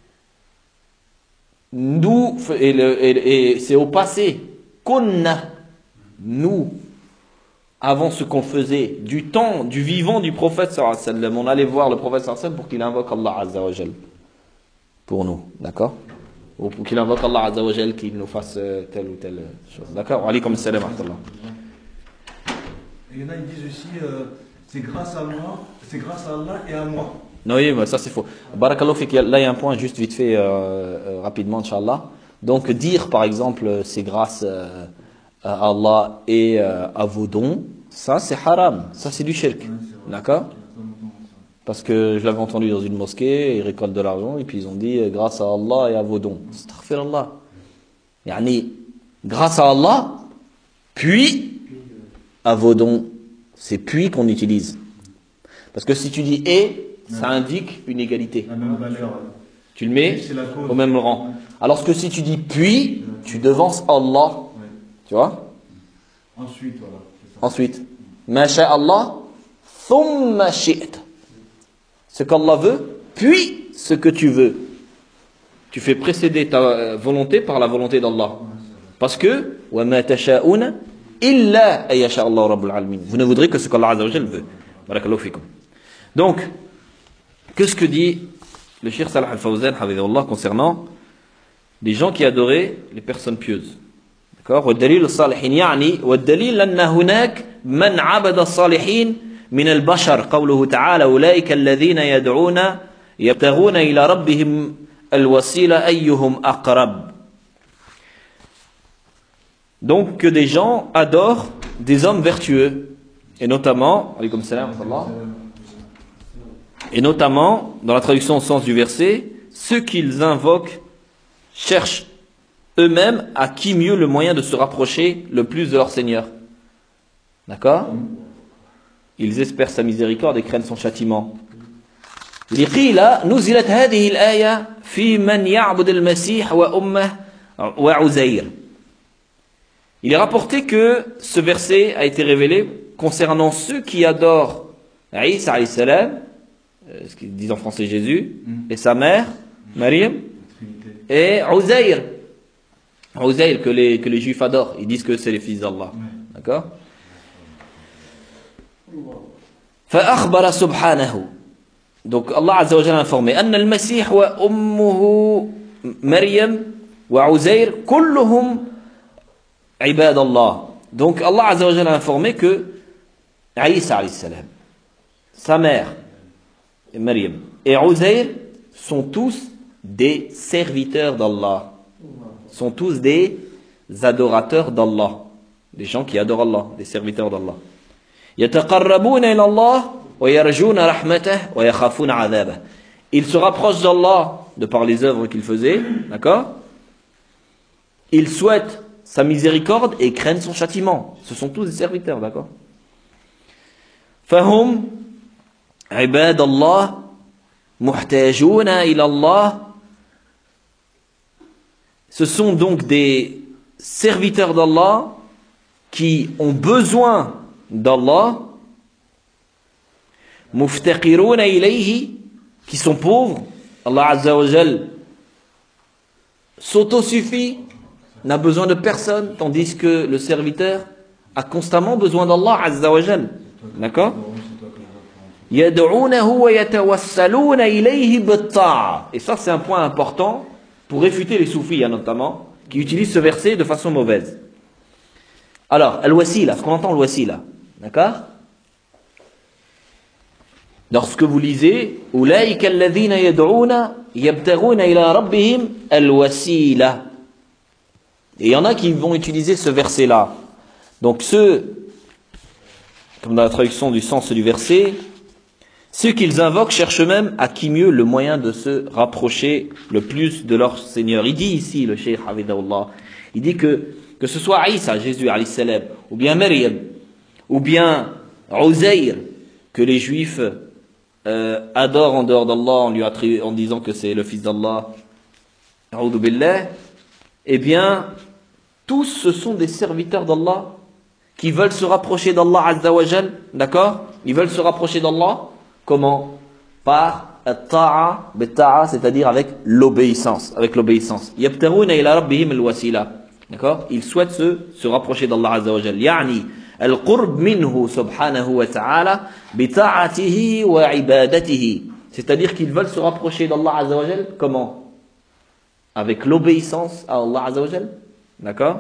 nous, et, le, et, et c'est au passé, kunna, nous, avant ce qu'on faisait, du temps, du vivant du prophète sallallahu alayhi wa sallam, on allait voir le prophète sallallahu alayhi wa sallam pour qu'il invoque Allah Azza wa Jal. Pour nous, d'accord? Ou pour qu'il invoque Allah Azza wa Jal qu'il nous fasse telle ou telle chose. D'accord? Wa alaykum assalam wa rahmatullah. Il y en a, ils disent aussi, euh, c'est grâce à moi, c'est grâce à Allah et à moi. Non, oui, mais ça c'est faux. Barakallahu fik, là il y a un point juste vite fait, euh, euh, rapidement, Inch'Allah. Donc dire par exemple, c'est grâce euh, à Allah et euh, à vos dons, ça c'est haram, ça c'est du shirk. D'accord? Parce que je l'avais entendu dans une mosquée, ils récoltent de l'argent et puis ils ont dit euh, grâce à Allah et à vos dons. Astaghfirullah. Yani, grâce à Allah, puis à vos dons. C'est puis qu'on utilise. Parce que si tu dis et, ça indique une égalité. La même valeur. Tu le mets au même rang. Alors que si tu dis puis, tu devances Allah. Tu vois? Ensuite, voilà. Ensuite, ma sha Allah, thumma shi'ta. Ce qu'Allah veut, puis ce que tu veux. tu fais précéder ta volonté par la volonté d'Allah. Parce que وَمَا تَشَاءُونَ إِلَّا أَن يَشَاءَ اللَّهُ رَبُّ الْعَالَمِينَ. Vous ne voudrez que ce qu'Allah Azza wa Jal veut. Barakallahu fikum. Donc, qu'est-ce que dit le Cheikh Salah Al-Fawzan hafidhahullah concernant les gens qui adoraient les personnes pieuses? D'accord? والدليل الصالحين يعني والدليل أن هناك من عبد الصالحين من البشر قوله تعالى أولئك الذين يدعون يبتغون إلى ربهم الوسيلة أيهم أقرب. Donc que des gens adorent des hommes vertueux et notamment alaykoum salam wa rahmatullah, et notamment dans la traduction au sens du verset, ceux qu'ils invoquent cherchent eux-mêmes à qui mieux le moyen de se rapprocher le plus de leur Seigneur. D'accord? Ils espèrent sa miséricorde et craignent son châtiment. لقيل نزلت هذه الآية في من يعبد المسيح وأمه وعزير. Il est rapporté que ce verset a été révélé concernant ceux qui adorent Isa alayhi salam, ce qu'ils disent en français Jésus, et sa mère, Maryam, et Uzair. Uzair que les, que les juifs adorent. Ils disent que c'est les fils d'Allah. D'accord? فأخبر سبحانه. Donc Allah Azza wa Jalla a informé أن المسيح وأمه مريم وعزير كلهم عباد الله. Donc Allah Azza wa Jalla a informé que Isa alayhi salam, sa mère et Maryam et Uzair sont tous des serviteurs d'Allah, sont tous des adorateurs d'Allah, des gens qui adorent Allah, des serviteurs d'Allah. يتقربون إلى الله ويرجون رحمته ويخافون عذابه. Ils se rapprochent d'Allah de par les œuvres qu'ils faisaient, d'accord? Ils souhaitent sa miséricorde et craignent son châtiment. Ce sont tous des serviteurs, d'accord? فهم عباد الله محتاجون إلى الله. Ce sont donc des serviteurs d'Allah qui ont besoin d'Allah, muftaqirun ilayhi, qui sont pauvres. Allah Azza wa Jal s'autosuffit, n'a besoin de personne, tandis que le serviteur a constamment besoin d'Allah Azza wa Jal. D'accord? Yad'unahu wa yatawassaluna ilayhi bit-ta'a. Et ça c'est un point important pour réfuter les soufis notamment, qui utilisent ce verset de façon mauvaise. Alors, al-wasila, ce qu'on entend al-wasila, d'accord? Lorsque vous lisez Ulaika alladhina yad'una yabtaghuna ila rabbihim al-wasila. Et il y en a qui vont utiliser ce verset-là. Donc ceux, comme dans la traduction du sens du verset, ceux qu'ils invoquent cherchent même à qui mieux le moyen de se rapprocher le plus de leur Seigneur. Il dit ici, le Cheikh Hafidhahullah, il dit que que ce soit Isa, Jésus alayhi salam, ou bien Maryam, ou bien Uzair, que les Juifs euh, adorent en dehors d'Allah en lui attribuant, en disant que c'est le fils d'Allah, a'udhu billah, eh bien, tous ce sont des serviteurs d'Allah qui veulent se rapprocher d'Allah Azza wa Jal, d'accord? Ils veulent se rapprocher d'Allah, comment? Par at-ta'a, bit-ta'a, c'est-à-dire avec l'obéissance, avec l'obéissance. Yabtaruna ila rabbihim al-wasila. D'accord? Ils souhaitent se, se rapprocher d'Allah Azza wa Jal. Yani, al-qurb minhu subhanahu wa ta'ala bita'atihi wa ibadatihi. C'est-à-dire qu'ils veulent se rapprocher d'Allah Azza wa Jal. Comment? Avec l'obéissance à Allah Azza wa Jal. D'accord?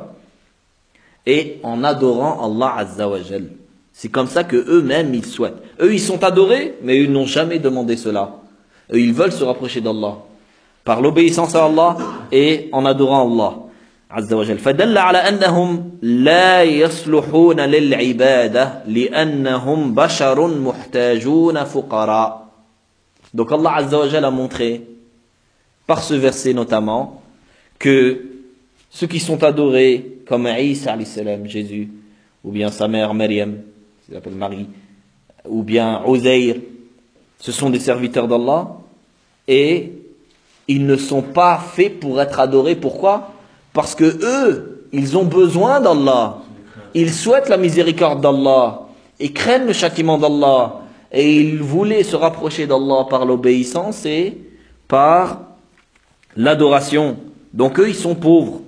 Et en adorant Allah Azza wa Jal. C'est comme ça que eux-mêmes ils souhaitent. Eux ils sont adorés, mais ils n'ont jamais demandé cela. Eux ils veulent se rapprocher d'Allah. Par l'obéissance à Allah et en adorant Allah عز وجل. فدل على أنهم لا يصلحون للعبادة لأنهم بشر محتاجون فقراء. Donc Allah Azza wa Jal a montré par ce verset notamment que ceux qui sont adorés comme Isa alayhi salam, Jésus, ou bien sa mère Maryam, qui s'appelle Marie, ou bien Uzair, ce sont des serviteurs d'Allah et ils ne sont pas faits pour être adorés. Pourquoi? Parce que eux, ils ont besoin d'Allah. Ils souhaitent la miséricorde d'Allah. Ils craignent le châtiment d'Allah. Et ils voulaient se rapprocher d'Allah par l'obéissance et par l'adoration. Donc eux, ils sont pauvres.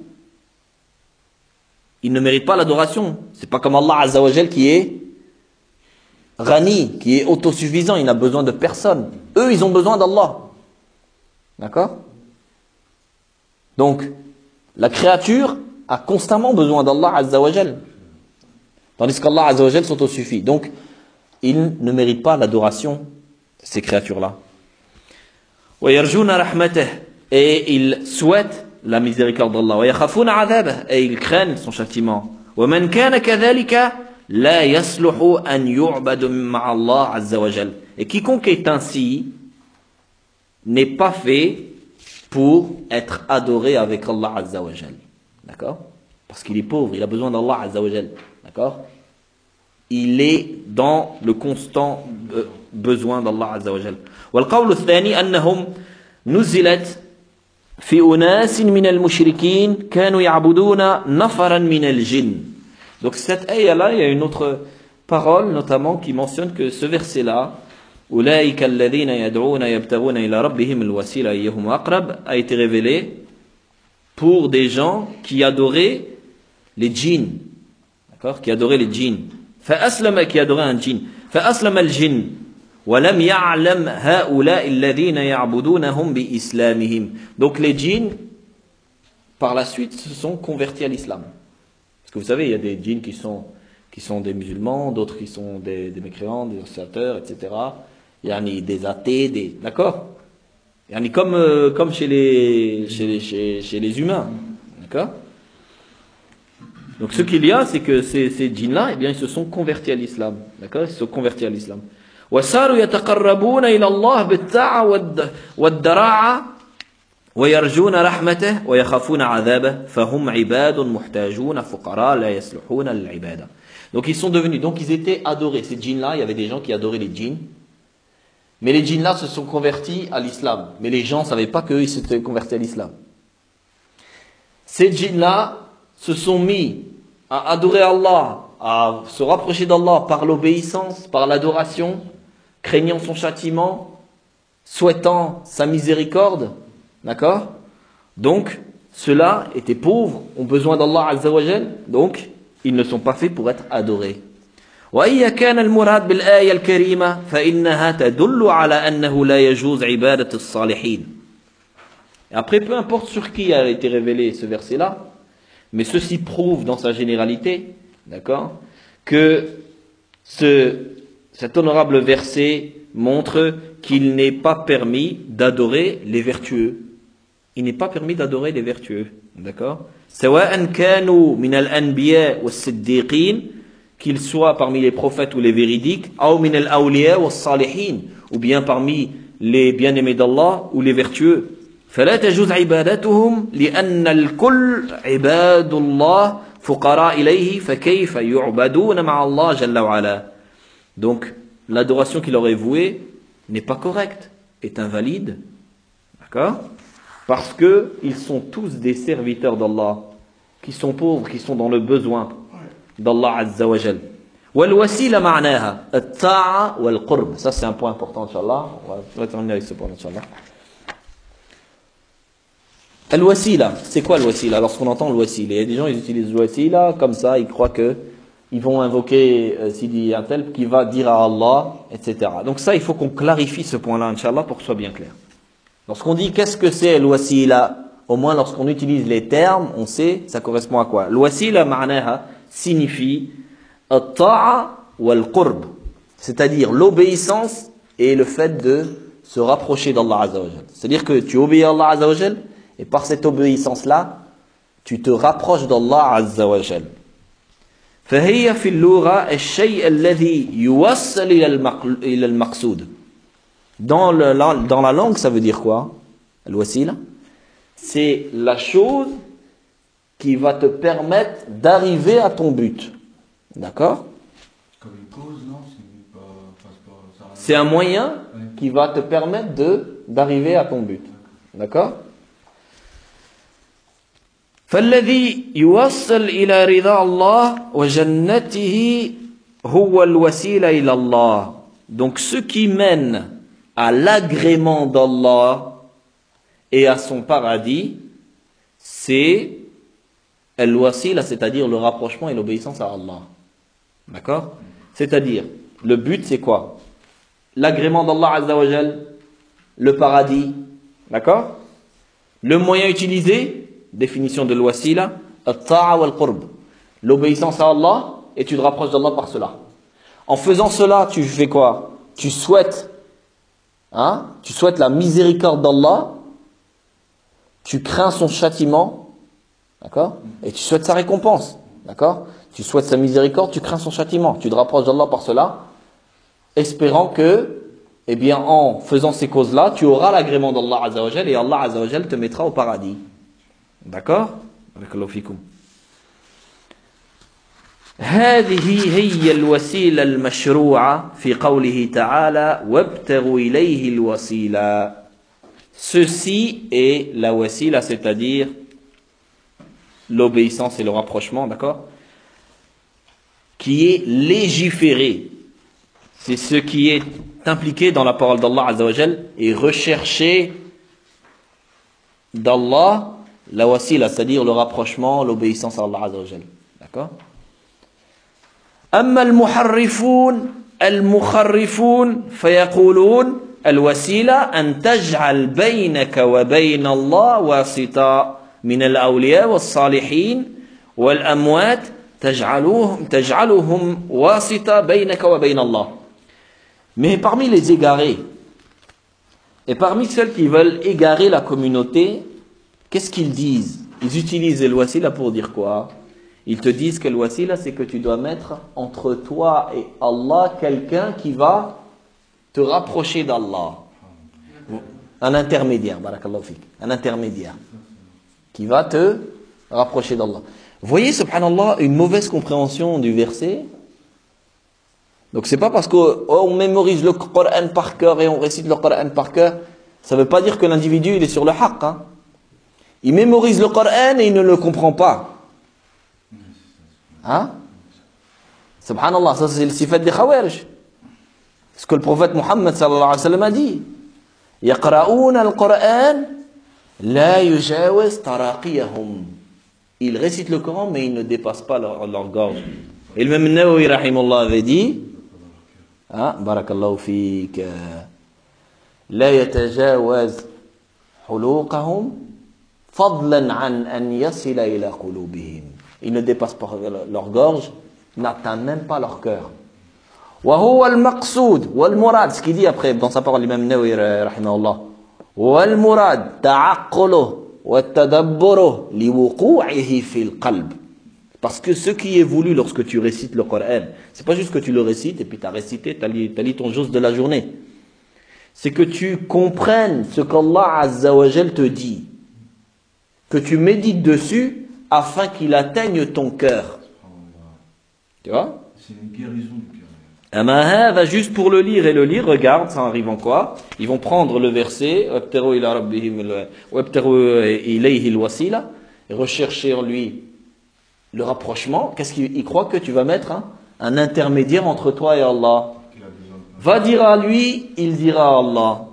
Ils ne méritent pas l'adoration. C'est pas comme Allah Azza wa Jal qui est Rani, qui est autosuffisant. Il n'a besoin de personne. Eux, ils ont besoin d'Allah. D'accord? Donc, la créature a constamment besoin d'Allah Azza wa Jal. Tandis qu'Allah Azza wa Jal s'autosuffit. Donc, ils ne méritent pas l'adoration, ces créatures-là. Et ils souhaitent la miséricorde d'Allah. Et ils craignent son châtiment. Et quiconque est ainsi n'est pas fait pour être adoré avec Allah Azza wa Jal. D'accord? Parce qu'il est pauvre, il a besoin d'Allah Azza wa Jal. D'accord? Il est dans le constant besoin d'Allah Azza wa Jal. والقول الثاني أنهم نزلت في أناس من المشركين كانوا يعبدون نفرا من الجن. Donc cette ayah-là, il y a une autre parole notamment qui mentionne que ce verset-là, أولئك الذين يدعون يبتغون إلى ربهم الوسيلة أيهم أقرب, a été révélé pour des gens qui adoraient les djinns. D'accord? Qui adoraient les djinns. فأسلم, qui adoraient un djinn. فأسلم الجن ولم يعلم هؤلاء الذين يعبدونهم بإسلامهم. Donc les djinns, par la suite, se sont convertis à l'islam. Parce que vous savez, il y a des djinns qui sont, qui sont des musulmans, d'autres qui sont des, des mécréants, des oscilateurs, et cetera. Il y a des athées, des... D'accord? Il y a comme, euh, comme chez les, chez, les, chez, chez les humains. D'accord? Donc ce qu'il y a, c'est que ces, ces djinns-là, eh bien, ils se sont convertis à l'islam. D'accord? Ils se sont convertis à l'islam. وَسَارُوا يَتَقَرَّبُونَ إِلَى اللَّهِ بِالطَّاعَةِ وَالدَّرَاعَةِ وَيَرْجُونَ رَحْمَتَهُ وَيَخَافُونَ عَذَابَهُ فَهُمْ عِبَادٌ مُحْتَاجُونَ فُقَرَاءَ لَا يَصْلُحُونَ لِلْعِبَادَةِ. Donc ils sont devenus, donc ils étaient adorés. Ces djinns-là, il y avait des gens qui adoraient les djinns. Mais les djinns-là se sont convertis à l'islam. Mais les gens ne savaient pas qu'eux, ils s'étaient convertis à l'islam. Ces djinns-là se sont mis à adorer Allah, à se rapprocher d'Allah par l'obéissance, par l'adoration, craignant son châtiment, souhaitant sa miséricorde. D'accord? Donc, ceux-là étaient pauvres, ont besoin d'Allah Azza wa Jal, donc ils ne sont pas faits pour être adorés. وَإِيَّا كَانَ الْمُرَادْ بِالْآيَةِ الْكَرِيمَةِ فَإِنَّهَا تَدُلُّ عَلَى أَنَّهُ لَا يَجُوزُ عِبَادَةُ الصَّالِحِينَ. Et après, peu importe sur qui a été révélé ce verset-là, mais ceci prouve dans sa généralité, d'accord, que ce, cet honorable verset montre qu'il n'est pas permis d'adorer les vertueux. Il n'est pas permis d'adorer les vertueux, d'accord. سواء كانوا من الأنبياء والصديقين, qu'ils soient parmi les prophètes ou les véridiques, أو من الأولياء والصالحين, ou bien parmi les bien-aimés d'Allah ou les vertueux. فلا تجوز عبادتهم لأن الكل عباد الله فقراء إليه فكيف يعبدون مع الله جل وعلا. Donc l'adoration qu'il leur est vouée n'est pas correcte, est invalide, d'accord, parce que ils sont tous des serviteurs d'Allah, qui sont pauvres, qui sont dans le besoin d'Allah Azza wa Jal. والوسيلة معناها الطاعة والقرب. Ça c'est un point important, Inch'Allah. On va terminer avec ce point, Inch'Allah. Al-wasila, c'est quoi al-wasila? Lorsqu'on entend al-wasila, il y a des gens, ils utilisent al-wasila comme ça, ils croient que ils vont invoquer euh, Sidi un tel qui va dire à Allah, et cetera. Donc ça, il faut qu'on clarifie ce point-là, Inch'Allah, pour que ce soit bien clair. Lorsqu'on dit qu'est-ce que c'est al-wasila, au moins lorsqu'on utilise les termes, on sait ça correspond à quoi. Al-wasila ma'naha signifie at-ta'a wal-qurb, c'est-à-dire l'obéissance et le fait de se rapprocher d'Allah Azza wa Jal. C'est-à-dire que tu obéis à Allah Azza wa Jal, et par cette obéissance-là, tu te rapproches d'Allah Azza wa Jal. فهي في اللغة الشيء الذي يوصل إلى المقصود. Dans le, dans la langue, ça veut dire quoi? Al-wasila, c'est la chose qui va te permettre d'arriver à ton but. D'accord? Comme une cause, non? C'est, pas, pas, pas, c'est un moyen oui. qui va te permettre de, d'arriver à ton but. D'accord? فالذي يوصل إلى رضا الله وجنته هو الوسيلة إلى الله. Donc ce qui mène à l'agrément d'Allah et à son paradis, c'est al-wasila, c'est-à-dire le rapprochement et l'obéissance à Allah. D'accord? C'est-à-dire, le but c'est quoi? L'agrément d'Allah Azza wa Jal, le paradis. D'accord? Le moyen utilisé, définition de al-wasila, at-ta'a wal-qurb. L'obéissance à Allah, et tu te rapproches d'Allah par cela. En faisant cela, tu fais quoi? Tu souhaites, hein? Tu souhaites la miséricorde d'Allah, tu crains son châtiment, d'accord? Et tu souhaites sa récompense, d'accord? Tu souhaites sa miséricorde, tu crains son châtiment. Tu te rapproches d'Allah par cela, espérant que, eh bien, en faisant ces causes-là, tu auras l'agrément d'Allah Azza wa Jal et Allah Azza wa Jal te mettra au paradis. D'accord? Barakallahu fikum. هذه هي الوسيلة المشروعة في قوله تعالى وابتغوا إليه الوسيلة. Ceci est la wasila, c'est-à-dire l'obéissance et le rapprochement, d'accord, qui est légiféré. C'est ce qui est impliqué dans la parole d'Allah Azza wa Jal et recherché d'Allah la wasila, c'est-à-dire le rapprochement, l'obéissance à Allah Azza wa Jal. D'accord? أما المحرفون المخرفون فيقولون الوسيلة أن تجعل بينك وبين الله واسطة من الأولياء والصالحين والأموات تجعلهم تجعلهم واسطة بينك وبين الله. Mais parmi les égarés et parmi ceux qui veulent égarer la communauté, qu'est-ce qu'ils disent? Ils utilisent le wasila pour dire quoi? Ils te disent que le wasila, c'est que tu dois mettre entre toi et Allah quelqu'un qui va te rapprocher d'Allah. Un intermédiaire, barakallahu fik, un intermédiaire qui va te rapprocher d'Allah. Vous voyez, subhanallah, une mauvaise compréhension du verset. Donc c'est pas parce qu'on oh, mémorise le Coran par cœur et on récite le Coran par cœur, ça veut pas dire que l'individu il est sur le haqq. Hein. Il mémorise le Coran et il ne le comprend pas. Hein? Subhanallah, ça c'est le sifat des Khawarij. Ce que le prophète Muhammad sallallahu alayhi wa sallam a dit. Yaqra'ouna al-Qur'an la yujawaz taraqiyahum. Ils récitent le Coran mais ils ne dépassent pas leur, leur gorge. Et le même Nawawi rahimahullah avait dit, ah, barakallahu fik, la yatajawaz huluqahum fadlan an an yasila ila qulubihim. Ils ne dépassent pas leur gorge, n'atteignent même pas leur cœur. Wa huwa al-maqsoud wal murad, ce qu'il dit après dans sa parole l'imam Nawawi rahimahullah. Wal murad ta'aqquluhu wa tadabburuhu li wuqu'ihi fil qalb. Parce que ce qui est voulu lorsque tu récites le Coran, c'est pas juste que tu le récites et puis tu as récité, tu as lu, t'as lu ton jour de la journée. C'est que tu comprennes ce qu'Allah Azza wa Jal te dit, que tu médites dessus afin qu'il atteigne ton cœur. Tu vois? C'est une guérison du cœur. Ama va juste pour le lire et le lire, regarde, ça arrive en quoi? Ils vont prendre le verset, wabtaru ila rabbihim wabtaru ilayhi al-wasila, et rechercher en lui le rapprochement. Qu'est-ce qu'il croit que tu vas mettre hein, un intermédiaire entre toi et Allah? Va dire à lui, il dira à Allah.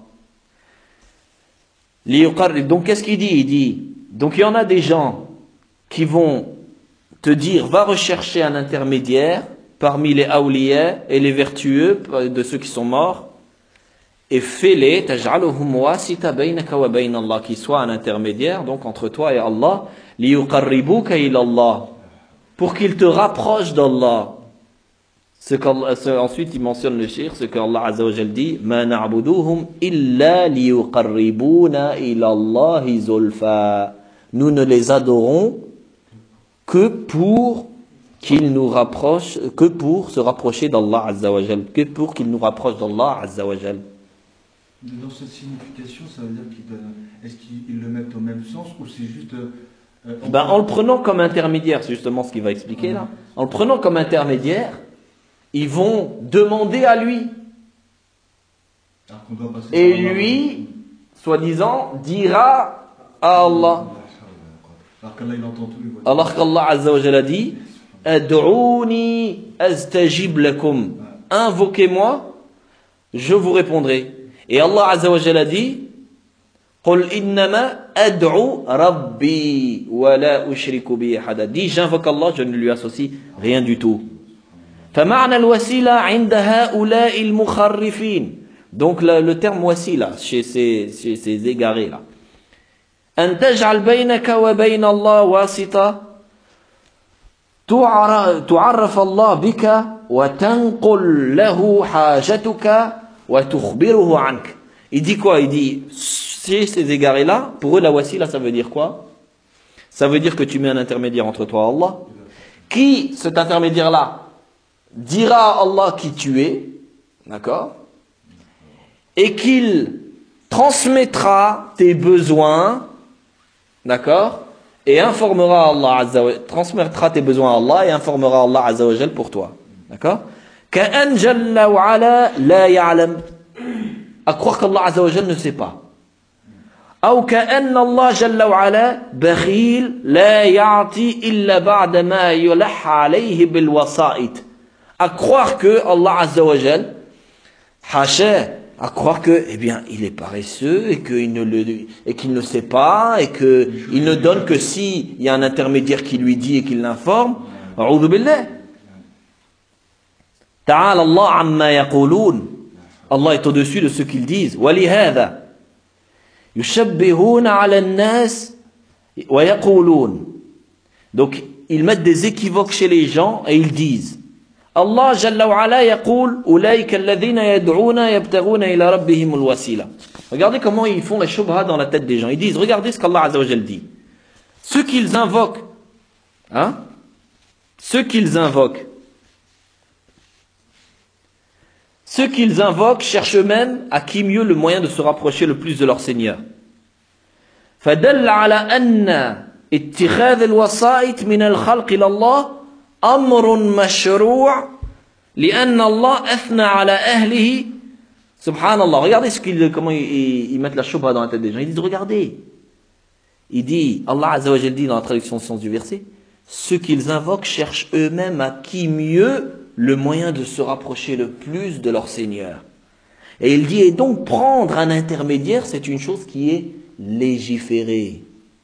Donc qu'est-ce qu'il dit? Il dit, donc il y en a des gens qui vont te dire, va rechercher un intermédiaire parmi les awliya et les vertueux de ceux qui sont morts, et fais-les, taj'aluhum wasita baynaka wa bayna Allah, qui soit un intermédiaire, donc entre toi et Allah, liyuqarribuka ila Allah, pour qu'il te rapproche d'Allah. Ce ce, ensuite, il mentionne le shirk, ce qu'Allah Azza wa Jal dit, ma na'buduhum illa liyuqarribuna ila Allahi zulfa. Nous ne les adorons que pour qu'ils nous rapprochent, que pour se rapprocher d'Allah Azza wa Jal, que pour qu'ils nous rapprochent d'Allah Azza wa Jal. Dans cette signification, ça veut dire qu'ils donnent, est-ce qu'ils le mettent au même sens ou c'est juste euh, en, ben, en le prenant comme intermédiaire, c'est justement ce qu'il va expliquer là. En le prenant comme intermédiaire, ils vont demander à lui. Et lui, soi-disant, dira à Allah. Alors qu'Allah, il entend tout. Alors qu'Allah Azza wa Jalla dit, Ad'ouni astajib lakum. Invoquez-moi, je vous répondrai. Et Allah Azza wa Jalla dit, قل إنما أدعو ربي ولا أشرك به أحدا. Dis j'invoque Allah, je ne lui associe rien du tout. فمعنى الوسيلة عند هؤلاء المخرفين. Donc le, le terme wasila chez ces, chez ces égarés là. أن تجعل بينك وبين الله واسطة تعرف الله بك وتنقل له حاجتك وتخبره عنك. Il dit quoi? Il dit chez ces égarés là, pour eux la wasila ça veut dire quoi? Ça veut dire que tu mets un intermédiaire entre toi et Allah. Qui, cet intermédiaire là, dira à Allah qui tu es, d'accord? Et qu'il transmettra tes besoins, d'accord? Et informera Allah Azza wa Jal, transmettra tes besoins à Allah et informera Allah Azza wa Jal pour toi, d'accord? Ka'an jalla wa ala la ya'lam. À croire qu'Allah Azza wa Jal ne sait pas. Ou ka'an Allah jalla wa ala bakhil la ya'ti illa ba'da ma yulahha alayhi bil wasa'it. À croire que Allah Azza wa Jal, hasha, à croire que, eh bien, il est paresseux et qu'il ne le, et qu'il ne sait pas et que il ne donne que si il y a un intermédiaire qui lui dit et qui l'informe. A'udhu billah. Ta'ala Allah amma yaqulun. Allah est au-dessus de ce qu'ils disent. Wa lihadha yushabbihuna 'ala an-nas wa yaqulun. Donc, ils mettent des équivoques chez les gens et ils disent Allah Jalla wa Ala yaqul ulaika alladhina yad'una yabtaghuna ila rabbihim alwasila. Regardez comment ils font la shubha dans la tête des gens. Ils disent, regardez ce qu'Allah Azza wa Jalla dit. Ceux qu'ils invoquent, hein? Ceux qu'ils invoquent, ceux qu'ils invoquent cherchent eux-mêmes à qui mieux le moyen de se rapprocher le plus de leur Seigneur. فدل على أن اتخاذ الوسائط من الخلق إلى الله أمر مشروع لأن الله أثنى على أهله سبحان الله. Regardez ce qu'ils, comment ils, ils, ils mettent la shubha dans la tête des gens. Ils disent, regardez. Il dit, Allah Azza wa Jalla dit dans la traduction sens du verset, ceux qu'ils invoquent cherchent eux-mêmes à qui mieux le moyen de se rapprocher le plus de leur Seigneur. Et il dit, et donc prendre un intermédiaire, c'est une chose qui est légiférée.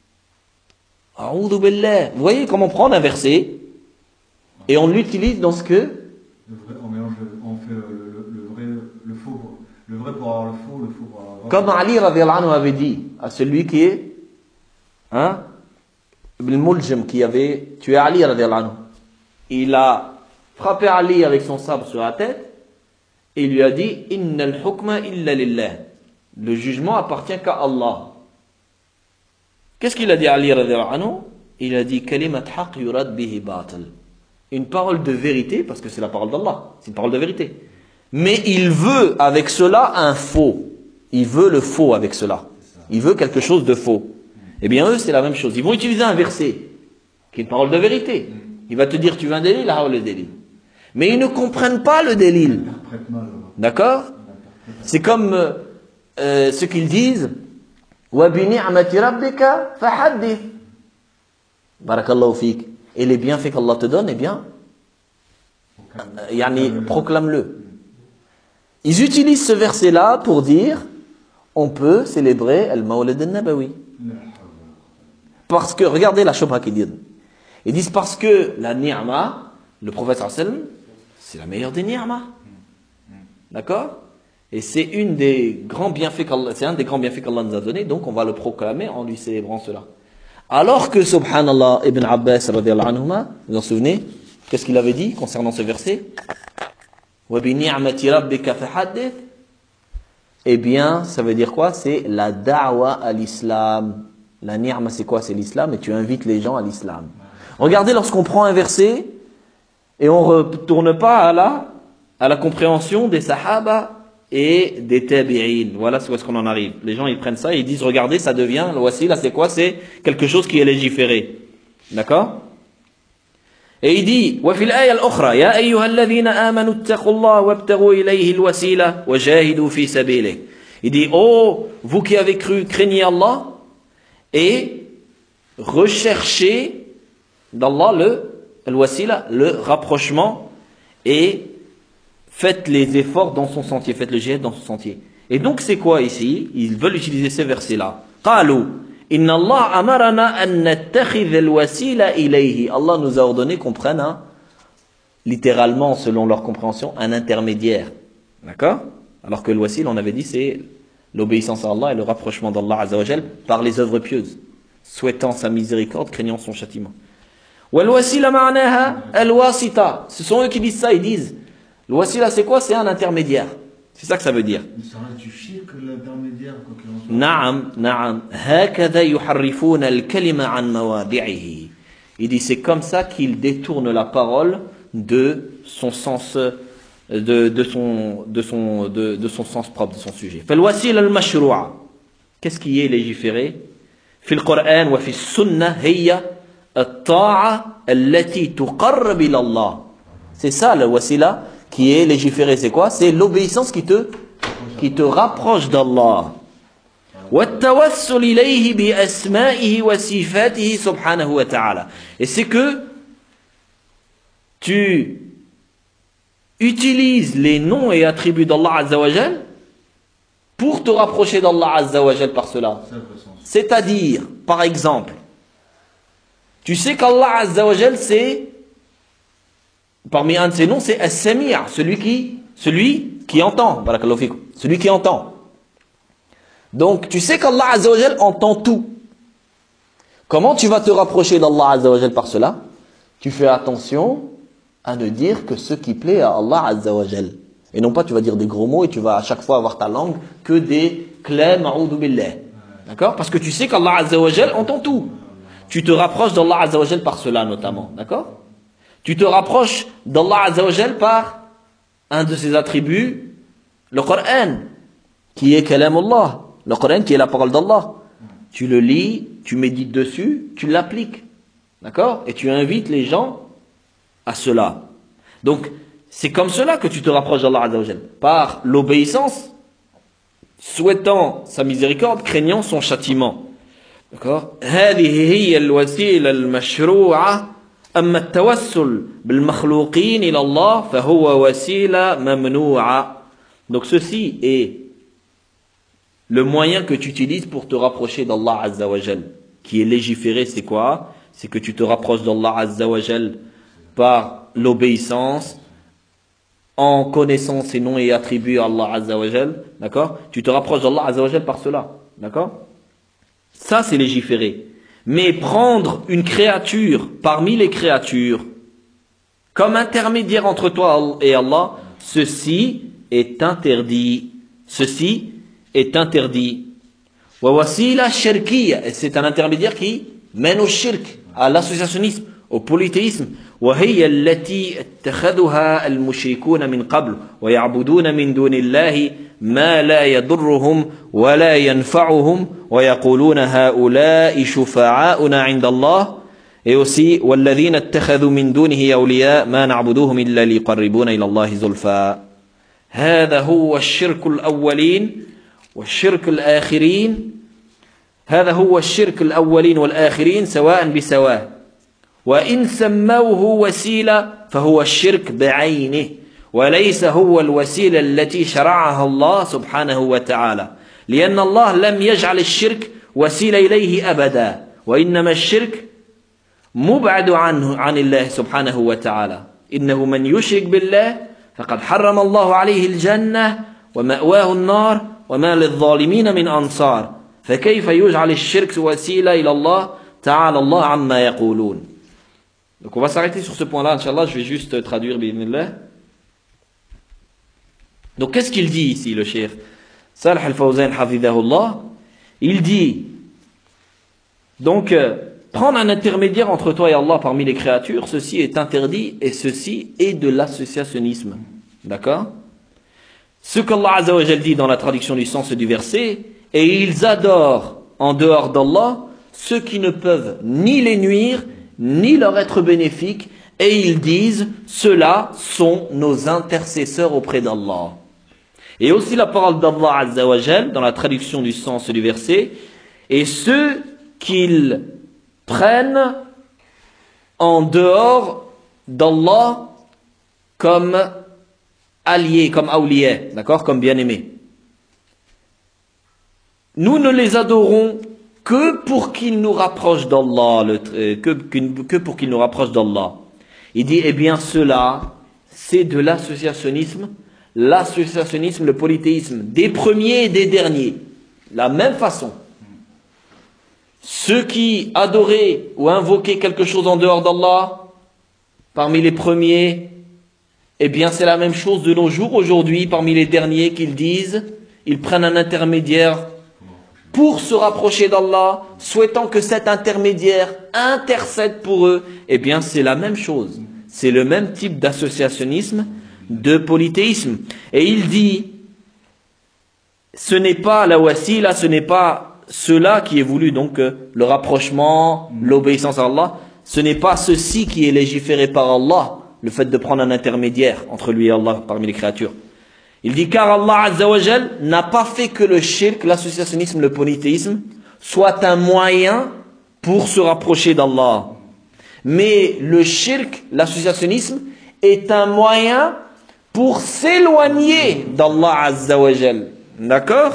A'udhu billah. Vous voyez comment prendre un verset et on l'utilise dans ce que le vrai, on mélange, on fait le, le, le vrai, le faux, le vrai pour avoir le faux, le faux pour avoir le vrai. Comme Ali radhiyallahu anhu avait dit à celui qui est, hein, Ibn Muljam, qui avait tué Ali radhiyallahu anhu. Il a frappé Ali avec son sabre sur la tête et il lui a dit Inna al-hukma illa lillah. Le jugement appartient qu'à Allah. Qu'est-ce qu'il a dit à Ali radhiyallahu anhu? Il a dit kalimat haqq yurad bihi batil. Une parole de vérité, parce que c'est la parole d'Allah, c'est une parole de vérité. Mais il veut avec cela un faux. Il veut le faux avec cela. Il veut quelque chose de faux. Eh bien eux c'est la même chose. Ils vont utiliser un verset qui est une parole de vérité. Il va te dire tu veux un délil, là le délil. Mais ils ne comprennent pas le délil. D'accord? C'est comme euh, ce qu'ils disent wa bi ni'mati rabbika fahaddith. Barakallahu fik. Et les bienfaits qu'Allah te donne, eh bien, euh, yani, proclame-le. Ils utilisent ce verset-là pour dire on peut célébrer al-Mawlid al-Nabawi. Parce que, regardez la shubha qu'ils disent. Ils disent parce que la ni'ma, le prophète sallallahu alayhi wa sallam, c'est la meilleure des ni'ma. D'accord? Et c'est une des grands bienfaits qu'Allah, c'est un des grands bienfaits qu'Allah nous a donné, donc on va le proclamer en lui célébrant cela. Alors que, subhanallah, Ibn Abbas, radiyallahu anhuma, vous en souvenez, qu'est-ce qu'il avait dit concernant ce verset? Wa bi ni'mati rabbika fahaddith. Eh bien, ça veut dire quoi? C'est la da'wa à l'islam. La ni'ma, c'est quoi? C'est l'islam, et tu invites les gens à l'islam. Regardez, lorsqu'on prend un verset, et on ne retourne pas à la, à la compréhension des sahaba et des tabi'in. Voilà où est-ce qu'on en arrive. Les gens, ils prennent ça et ils disent, regardez, ça devient, le wasila, c'est quoi? C'est quelque chose qui est légiféré. D'accord? Et il dit, وفي الآية الأخرى يا أيها الذين آمنوا اتقوا الله وابتغوا إليه الوسيلة وجاهدوا في سبيله. Il dit, oh, vous qui avez cru, craignez Allah et recherchez d'Allah le, le wasila, le rapprochement et faites les efforts dans son sentier, faites le jihad dans son sentier. Et donc c'est quoi ici? Ils veulent utiliser ces versets-là قالوا إن الله أمرنا أن نتخذ الوسيلة إليه. Allah nous a ordonné qu'on prenne un, littéralement, selon leur compréhension, un intermédiaire. D'accord? Alors que le wasil, on avait dit, c'est l'obéissance à Allah et le rapprochement d'Allah Azza wa Jal par les œuvres pieuses, souhaitant sa miséricorde, craignant son châtiment. Wal wasila ma'naha al wasita. Ce sont eux qui disent ça, ils disent le wasila c'est quoi? C'est un intermédiaire. C'est ça que ça veut dire. Mais ça reste du shirk, l'intermédiaire, quoi qu'il en soit. Na'am, na'am. Hakadha yuharrifuna al-kalima an mawadi'ihi. Il dit c'est comme ça qu'il détourne la parole de son sens, de, de son, de son, de, de son sens propre, de son sujet. Fal wasila al-mashru'a. Qu'est-ce qui est légiféré? Fi al-Qur'an wa fi al-Sunnah hiya at-ta'a allati tuqarrib ila Allah. C'est ça le wasila qui est légiféré, c'est quoi? C'est l'obéissance qui te, qui te rapproche d'Allah. وَالتَّوَسُّلِ إِلَيْهِ بِأَسْمَائِهِ وَصِفَاتِهِ سُبْحَانَهُ وَتَعَالَى. Et c'est que tu utilises les noms et attributs d'Allah Azza wa Jal pour te rapprocher d'Allah Azza wa Jal par cela. C'est-à-dire, par exemple, tu sais qu'Allah Azza wa Jal c'est, parmi un de ses noms, c'est As-Sami', celui qui, celui qui entend. Barakallahu fikum. Celui qui entend. Donc, tu sais qu'Allah Azza wa Jal entend tout. Comment tu vas te rapprocher d'Allah Azza wa Jal par cela? Tu fais attention à ne dire que ce qui plaît à Allah Azza wa Jal. Et non pas tu vas dire des gros mots et tu vas à chaque fois avoir ta langue que des claims a'udhu billah. D'accord? Parce que tu sais qu'Allah Azza wa Jal entend tout. Tu te rapproches d'Allah Azza wa Jal par cela notamment. D'accord? Tu te rapproches d'Allah Azza wa Jal par un de ses attributs, le Coran, qui est kalam Allah. Le Coran qui est la parole d'Allah. Tu le lis, tu médites dessus, tu l'appliques. D'accord? Et tu invites les gens à cela. Donc, c'est comme cela que tu te rapproches d'Allah Azza wa Jal. Par l'obéissance, souhaitant sa miséricorde, craignant son châtiment. D'accord? هذه هي الوسيلة المشروعة أما التوسل بالمخلوقين إلى الله فهو وسيلة ممنوعة. Donc ceci est le moyen que tu utilises pour te rapprocher d'Allah Azza wa Jal, qui est légiféré, c'est quoi? C'est que tu te rapproches d'Allah Azza wa Jal par l'obéissance, en connaissant ses noms et attributs à Allah Azza wa Jal, d'accord? Tu te rapproches d'Allah Azza wa Jal par cela, d'accord? Ça, c'est légiféré. Mais prendre une créature parmi les créatures comme intermédiaire entre toi et Allah, ceci est interdit. Ceci est interdit. Wa wasila shirkiyya, c'est un intermédiaire qui mène au shirk, à l'associationnisme, au polythéisme. وهي التي اتخذها المشركون من قبل ويعبدون من دون الله ما لا يضرهم ولا ينفعهم ويقولون هؤلاء شفعاؤنا عند الله. Et aussi والذين اتخذوا من دونه أولياء ما نعبدوهم إلا ليقربونا إلى الله زلفى. هذا هو الشرك الأولين والشرك الآخرين. هذا هو الشرك الأولين والآخرين سواء بسواء. وإن سموه وسيلة فهو الشرك بعينه وليس هو الوسيلة التي شرعها الله سبحانه وتعالى لأن الله لم يجعل الشرك وسيلة إليه أبدا وإنما الشرك مبعد عنه عن الله سبحانه وتعالى إنه من يشرك بالله فقد حرم الله عليه الجنة ومأواه النار وما للظالمين من أنصار فكيف يجعل الشرك وسيلة إلى الله تعالى الله عما يقولون. Donc on va s'arrêter sur ce point-là, Inch'Allah, je vais juste traduire bi'idhnillah. Donc qu'est-ce qu'il dit ici, le cheikh Salih al-Fawzan hafidhahullah? Il dit, donc, euh, prendre un intermédiaire entre toi et Allah parmi les créatures, ceci est interdit et ceci est de l'associationnisme. D'accord? Ce qu'Allah Azza wa Jal dit dans la traduction du sens du verset, et ils adorent en dehors d'Allah ceux qui ne peuvent ni les nuire, ni leur être bénéfiques, et ils disent, ceux-là sont nos intercesseurs auprès d'Allah. Et aussi la parole d'Allah Azza wa Jal, dans la traduction du sens du verset, et ceux qu'ils prennent en dehors d'Allah comme alliés, comme awliya, d'accord, comme bien-aimés. Nous ne les adorons que pour qu'il nous rapproche d'Allah, le, euh, que, que, que pour qu'il nous rapproche d'Allah. Il dit, eh bien cela, c'est de l'associationnisme, l'associationnisme, le polythéisme, des premiers et des derniers, la même façon. Ceux qui adoraient ou invoquaient quelque chose en dehors d'Allah, parmi les premiers, eh bien c'est la même chose de nos jours aujourd'hui, parmi les derniers qu'ils disent, ils prennent un intermédiaire pour se rapprocher d'Allah, souhaitant que cet intermédiaire intercède pour eux, eh bien c'est la même chose. C'est le même type d'associationnisme, de polythéisme. Et il dit, ce n'est pas la wasila, ce n'est pas cela qui est voulu, donc euh, le rapprochement, l'obéissance à Allah, ce n'est pas ceci qui est légiféré par Allah, le fait de prendre un intermédiaire entre lui et Allah parmi les créatures. Il dit, car Allah Azza wa Jal n'a pas fait que le shirk, l'associationnisme, le polythéisme, soit un moyen pour se rapprocher d'Allah. Mais le shirk, l'associationnisme, est un moyen pour s'éloigner d'Allah Azza wa Jal. D'accord?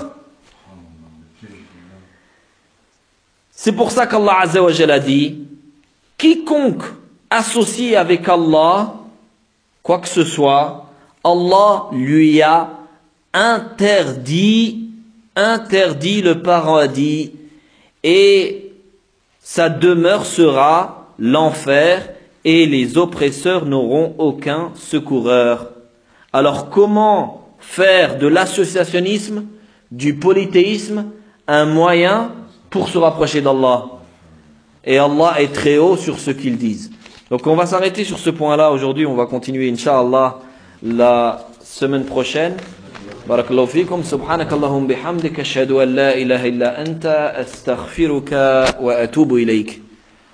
C'est pour ça qu'Allah Azza wa Jal a dit, quiconque associe avec Allah quoi que ce soit, Allah lui a interdit, interdit le paradis et sa demeure sera l'enfer et les oppresseurs n'auront aucun secoureur. Alors comment faire de l'associationnisme, du polythéisme, un moyen pour se rapprocher d'Allah? Et Allah est très haut sur ce qu'ils disent. Donc on va s'arrêter sur ce point-là aujourd'hui, on va continuer Inch'Allah la semaine prochaine. Barakallahu fikum, subhanakallahum bihamdik, ashhadu an la ilaha illa anta, astaghfiruka wa atubu ilayk.